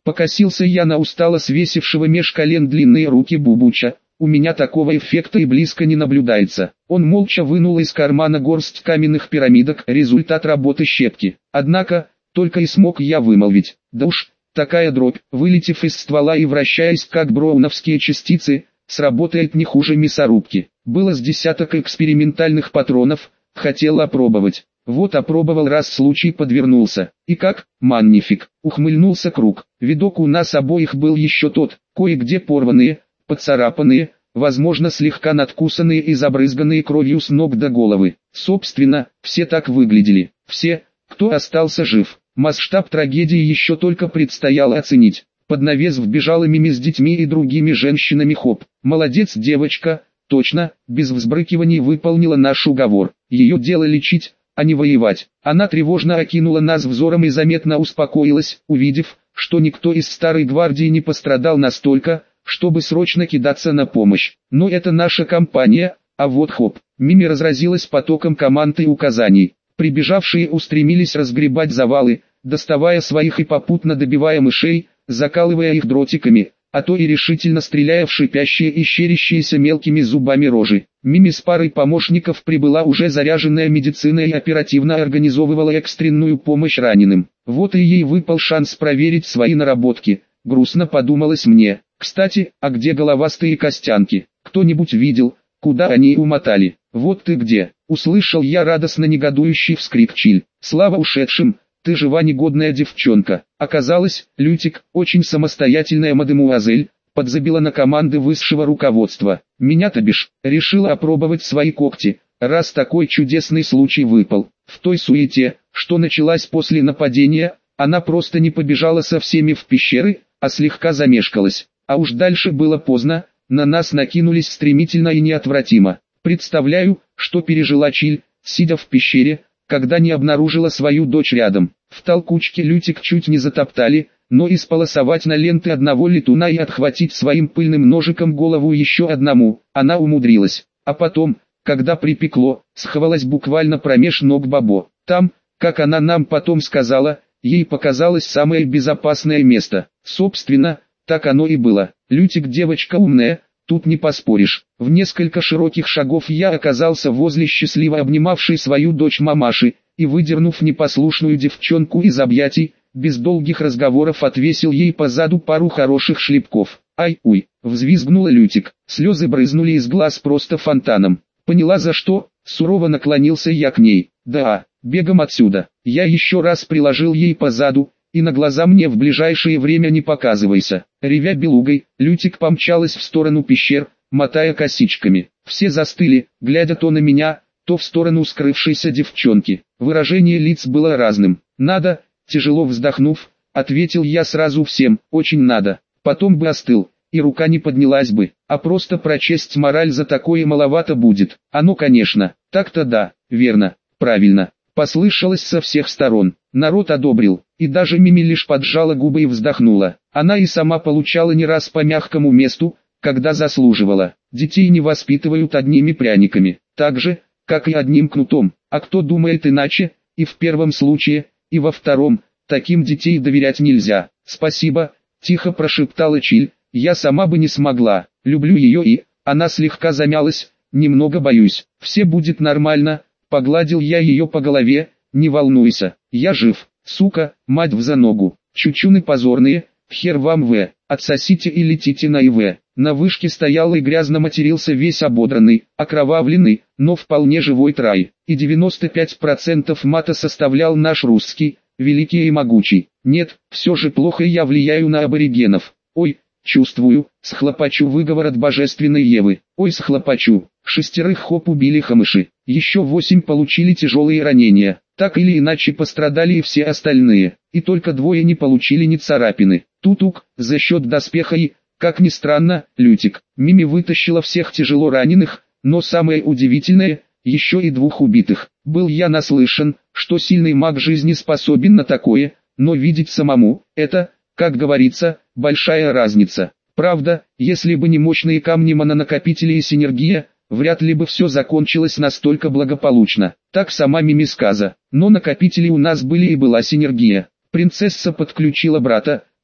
Покосился я на устало свесившего меж колен длинные руки Бубуча. У меня такого эффекта и близко не наблюдается. Он молча вынул из кармана горсть каменных пирамидок, результат работы щепки. Однако, только и смог я вымолвить: да уж, такая дробь, вылетев из ствола и вращаясь как броуновские частицы, сработает не хуже мясорубки. Было с десяток экспериментальных патронов, хотел опробовать. Вот опробовал, раз случай подвернулся. И как? Маннифик. Ухмыльнулся Круг. Видок у нас обоих был еще тот, кое-где порванные, поцарапанные, возможно слегка надкусанные и забрызганные кровью с ног до головы. Собственно, все так выглядели. Все, кто остался жив. Масштаб трагедии еще только предстояло оценить. Под навес вбежала Мими с детьми и другими женщинами. Хоп, молодец девочка, точно, без взбрыкиваний выполнила наш уговор. Ее дело лечить, а не воевать. Она тревожно окинула нас взором и заметно успокоилась, увидев, что никто из старой гвардии не пострадал настолько, чтобы срочно кидаться на помощь. Но это наша компания, а вот хоп. Мими разразилась потоком команд и указаний. Прибежавшие устремились разгребать завалы, доставая своих и попутно добивая мышей, закалывая их дротиками, а то и решительно стреляя в шипящие и щерящиеся мелкими зубами рожи. Мими с парой помощников прибыла уже заряженная медициной и оперативно организовывала экстренную помощь раненым. Вот и ей выпал шанс проверить свои наработки. Грустно подумалось мне. Кстати, а где головастые костянки? Кто-нибудь видел, куда они умотали? Вот ты где! Услышал я радостно негодующий вскрик Чиль. Слава ушедшим! Ты жива, негодная девчонка. Оказалось, Лютик, очень самостоятельная мадемуазель, подзабила на команды высшего руководства. Меня-то бишь, решила опробовать свои когти, раз такой чудесный случай выпал. В той суете, что началась после нападения, она просто не побежала со всеми в пещеры, а слегка замешкалась. А уж дальше было поздно, на нас накинулись стремительно и неотвратимо. Представляю, что пережила Чиль, сидя в пещере, когда не обнаружила свою дочь рядом. В толкучке Лютик чуть не затоптали, но исполосовать на ленты одного летуна и отхватить своим пыльным ножиком голову еще одному, она умудрилась. А потом, когда припекло, схвалась буквально промеж ног Бобо. Там, как она нам потом сказала, ей показалось самое безопасное место. Собственно, так оно и было. Лютик девочка умная, тут не поспоришь. В несколько широких шагов я оказался возле счастливо обнимавшей свою дочь мамаши, и выдернув непослушную девчонку из объятий, без долгих разговоров отвесил ей по заду пару хороших шлепков. Ай-уй, взвизгнула Лютик, слезы брызнули из глаз просто фонтаном. Поняла за что? Сурово наклонился я к ней. Да, бегом отсюда. Я еще раз приложил ей по заду, и на глаза мне в ближайшее время не показывайся. Ревя белугой, Лютик помчалась в сторону пещер, мотая косичками. Все застыли, глядя то на меня, то в сторону скрывшейся девчонки. Выражение лиц было разным. «Надо», тяжело вздохнув, ответил я сразу всем, «очень надо». Потом бы остыл, и рука не поднялась бы, а просто прочесть мораль за такое маловато будет. А ну конечно, так-то да, верно, правильно. Послышалось со всех сторон. Народ одобрил, и даже Мими лишь поджала губы и вздохнула. Она и сама получала не раз по мягкому месту, когда заслуживала. Детей не воспитывают одними пряниками, так же, как и одним кнутом. А кто думает иначе, и в первом случае, и во втором, таким детей доверять нельзя. Спасибо, тихо прошептала Чиль, я сама бы не смогла. Люблю ее и, она слегка замялась, немного боюсь. Все будет нормально. Погладил я ее по голове, не волнуйся, я жив, сука, мать в заногу, чучуны позорные, хер вам в, отсосите и летите на ИВ. На вышке стоял и грязно матерился весь ободранный, окровавленный, но вполне живой трай, и девяносто пять процентов мата составлял наш русский, великий и могучий. Нет, все же плохо я влияю на аборигенов. Ой, чувствую, схлопочу выговор от божественной Евы. Ой, схлопочу. Шестерых хоп убили хамыши, еще восемь получили тяжелые ранения, так или иначе пострадали и все остальные, и только двое не получили ни царапины. Тутук, за счет доспеха и, как ни странно, Лютик. Мими вытащила всех тяжело раненых, но самое удивительное, еще и двух убитых. Был я наслышан, что сильный маг жизни способен на такое, но видеть самому, это, как говорится, большая разница. Правда, если бы не мощные камни мононакопители и синергия, вряд ли бы все закончилось настолько благополучно. Так сама Мими сказа. Но накопители у нас были и была синергия. Принцесса подключила брата,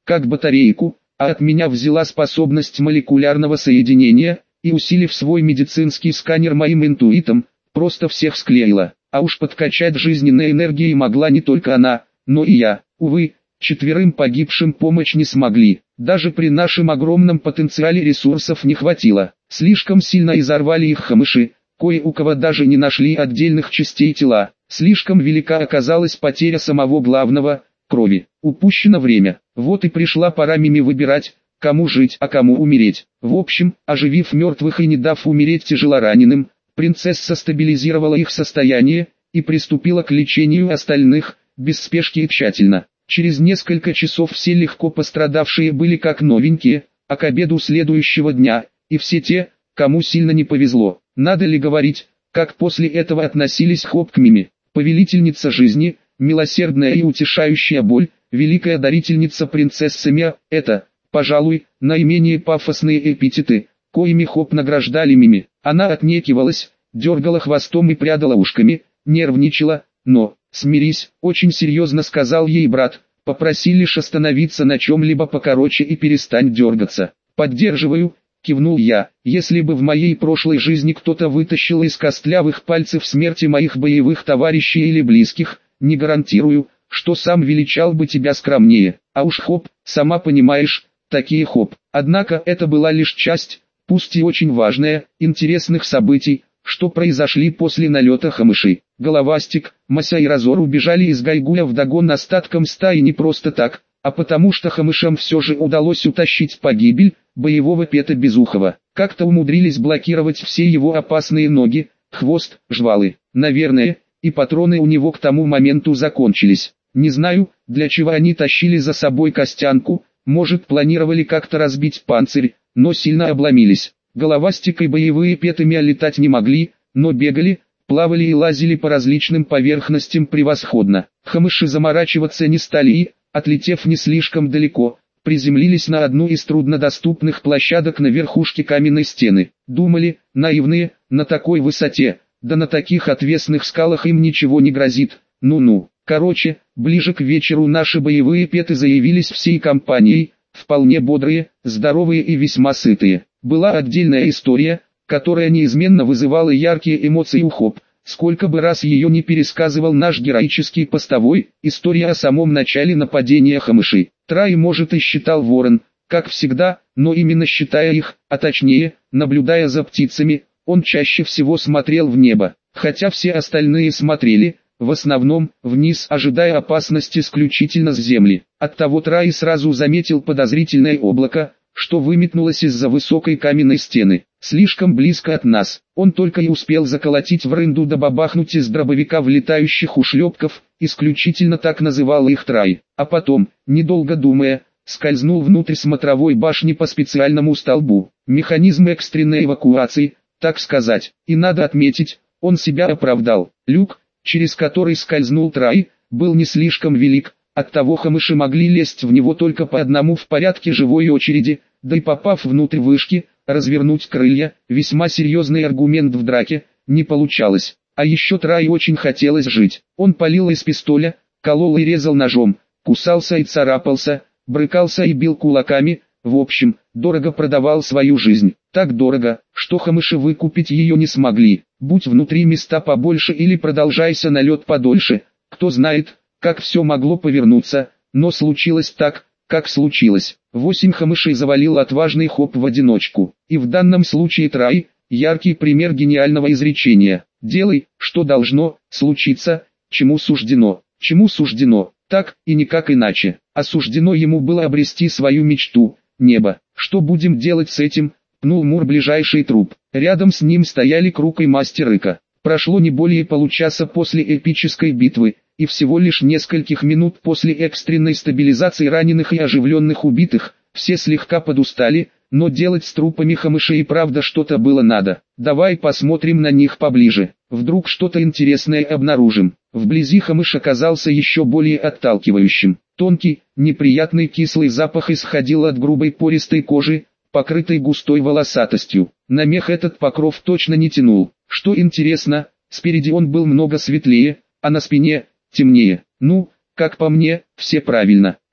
как батарейку, а от меня взяла способность молекулярного соединения, и, усилив свой медицинский сканер моим интуитом, просто всех склеила. А уж подкачать жизненной энергией могла не только она, но и я. Увы, четверым погибшим помочь не смогли. Даже при нашем огромном потенциале ресурсов не хватило. Слишком сильно изорвали их хамыши, кое у кого даже не нашли отдельных частей тела. Слишком велика оказалась потеря самого главного – крови. Упущено время. Вот и пришла пора мими выбирать, кому жить, а кому умереть. В общем, оживив мертвых и не дав умереть тяжелораненым, принцесса стабилизировала их состояние и приступила к лечению остальных, без спешки и тщательно. Через несколько часов все легко пострадавшие были как новенькие, а к обеду следующего дня, и все те, кому сильно не повезло. Надо ли говорить, как после этого относились Хоп к мими? Повелительница жизни, милосердная и утешающая боль, великая дарительница принцессы Мя – это, пожалуй, наименее пафосные эпитеты, коими Хоп награждали мими. Она отнекивалась, дергала хвостом и прядала ушками, нервничала, но, смирись, очень серьезно сказал ей брат, попроси лишь остановиться на чем-либо покороче и перестань дергаться. Поддерживаю, кивнул я, если бы в моей прошлой жизни кто-то вытащил из костлявых пальцев смерти моих боевых товарищей или близких, не гарантирую, что сам величал бы тебя скромнее, а уж Хоп, сама понимаешь, такие Хоп. Однако это была лишь часть, пусть и очень важная, интересных событий, что произошли после налета хамышей. Головастик, Мася и Разор убежали из Гайгуля вдогон остаткам стаи не просто так, а потому что хамышам все же удалось утащить погибель боевого Пета Безухова. Как-то умудрились блокировать все его опасные ноги, хвост, жвалы. Наверное, и патроны у него к тому моменту закончились. Не знаю, для чего они тащили за собой Костянку, может планировали как-то разбить панцирь, но сильно обломились. Головастик и боевые Петами летать не могли, но бегали, плавали и лазили по различным поверхностям превосходно. Хамыши заморачиваться не стали и, отлетев не слишком далеко, приземлились на одну из труднодоступных площадок на верхушке каменной стены. Думали, наивные, на такой высоте, да на таких отвесных скалах им ничего не грозит. Ну-ну. Короче, ближе к вечеру наши боевые Петы заявились всей компанией, вполне бодрые, здоровые и весьма сытые. Была отдельная история, которая неизменно вызывала яркие эмоции у Хоп. Сколько бы раз ее не пересказывал наш героический постовой, история о самом начале нападения хамышей. Трай, может, и считал ворон, как всегда, но именно считая их, а точнее, наблюдая за птицами, он чаще всего смотрел в небо. Хотя все остальные смотрели, в основном, вниз, ожидая опасности исключительно с земли. Оттого Трай сразу заметил подозрительное облако, что выметнулось из-за высокой каменной стены, слишком близко от нас. Он только и успел заколотить в рынду да бабахнуть из дробовика в летающих ушлепков, исключительно так называл их Трай. А потом, недолго думая, скользнул внутрь смотровой башни по специальному столбу. Механизм экстренной эвакуации, так сказать. И надо отметить, он себя оправдал. Люк, через который скользнул Трай, был не слишком велик, оттого хамыши могли лезть в него только по одному в порядке живой очереди, да и попав внутрь вышки, развернуть крылья, весьма серьезный аргумент в драке, не получалось. А еще Трай очень хотелось жить. Он палил из пистоля, колол и резал ножом, кусался и царапался, брыкался и бил кулаками, в общем, дорого продавал свою жизнь. Так дорого, что хамыши выкупить ее не смогли. Будь внутри места побольше или продолжайся налет подольше, кто знает, как все могло повернуться, но случилось так, как случилось. Восемь хамышей завалил отважный Хоп в одиночку. И в данном случае Трай – яркий пример гениального изречения. Делай, что должно случиться, чему суждено. Чему суждено, так и никак иначе. А суждено ему было обрести свою мечту – небо. Что будем делать с этим? Пнул Мур ближайший труп. Рядом с ним стояли Круг и Мастер Ика. Прошло не более получаса после эпической битвы, и всего лишь нескольких минут после экстренной стабилизации раненых и оживленных убитых, все слегка подустали, но делать с трупами хамышей и правда что-то было надо. Давай посмотрим на них поближе, вдруг что-то интересное обнаружим. Вблизи хамыш оказался еще более отталкивающим. Тонкий, неприятный кислый запах исходил от грубой пористой кожи, покрытой густой волосатостью. На мех этот покров точно не тянул. Что интересно, спереди он был много светлее, а на спине – темнее. Ну, как по мне, все правильно.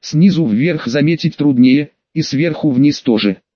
Снизу вверх заметить труднее, и сверху вниз тоже.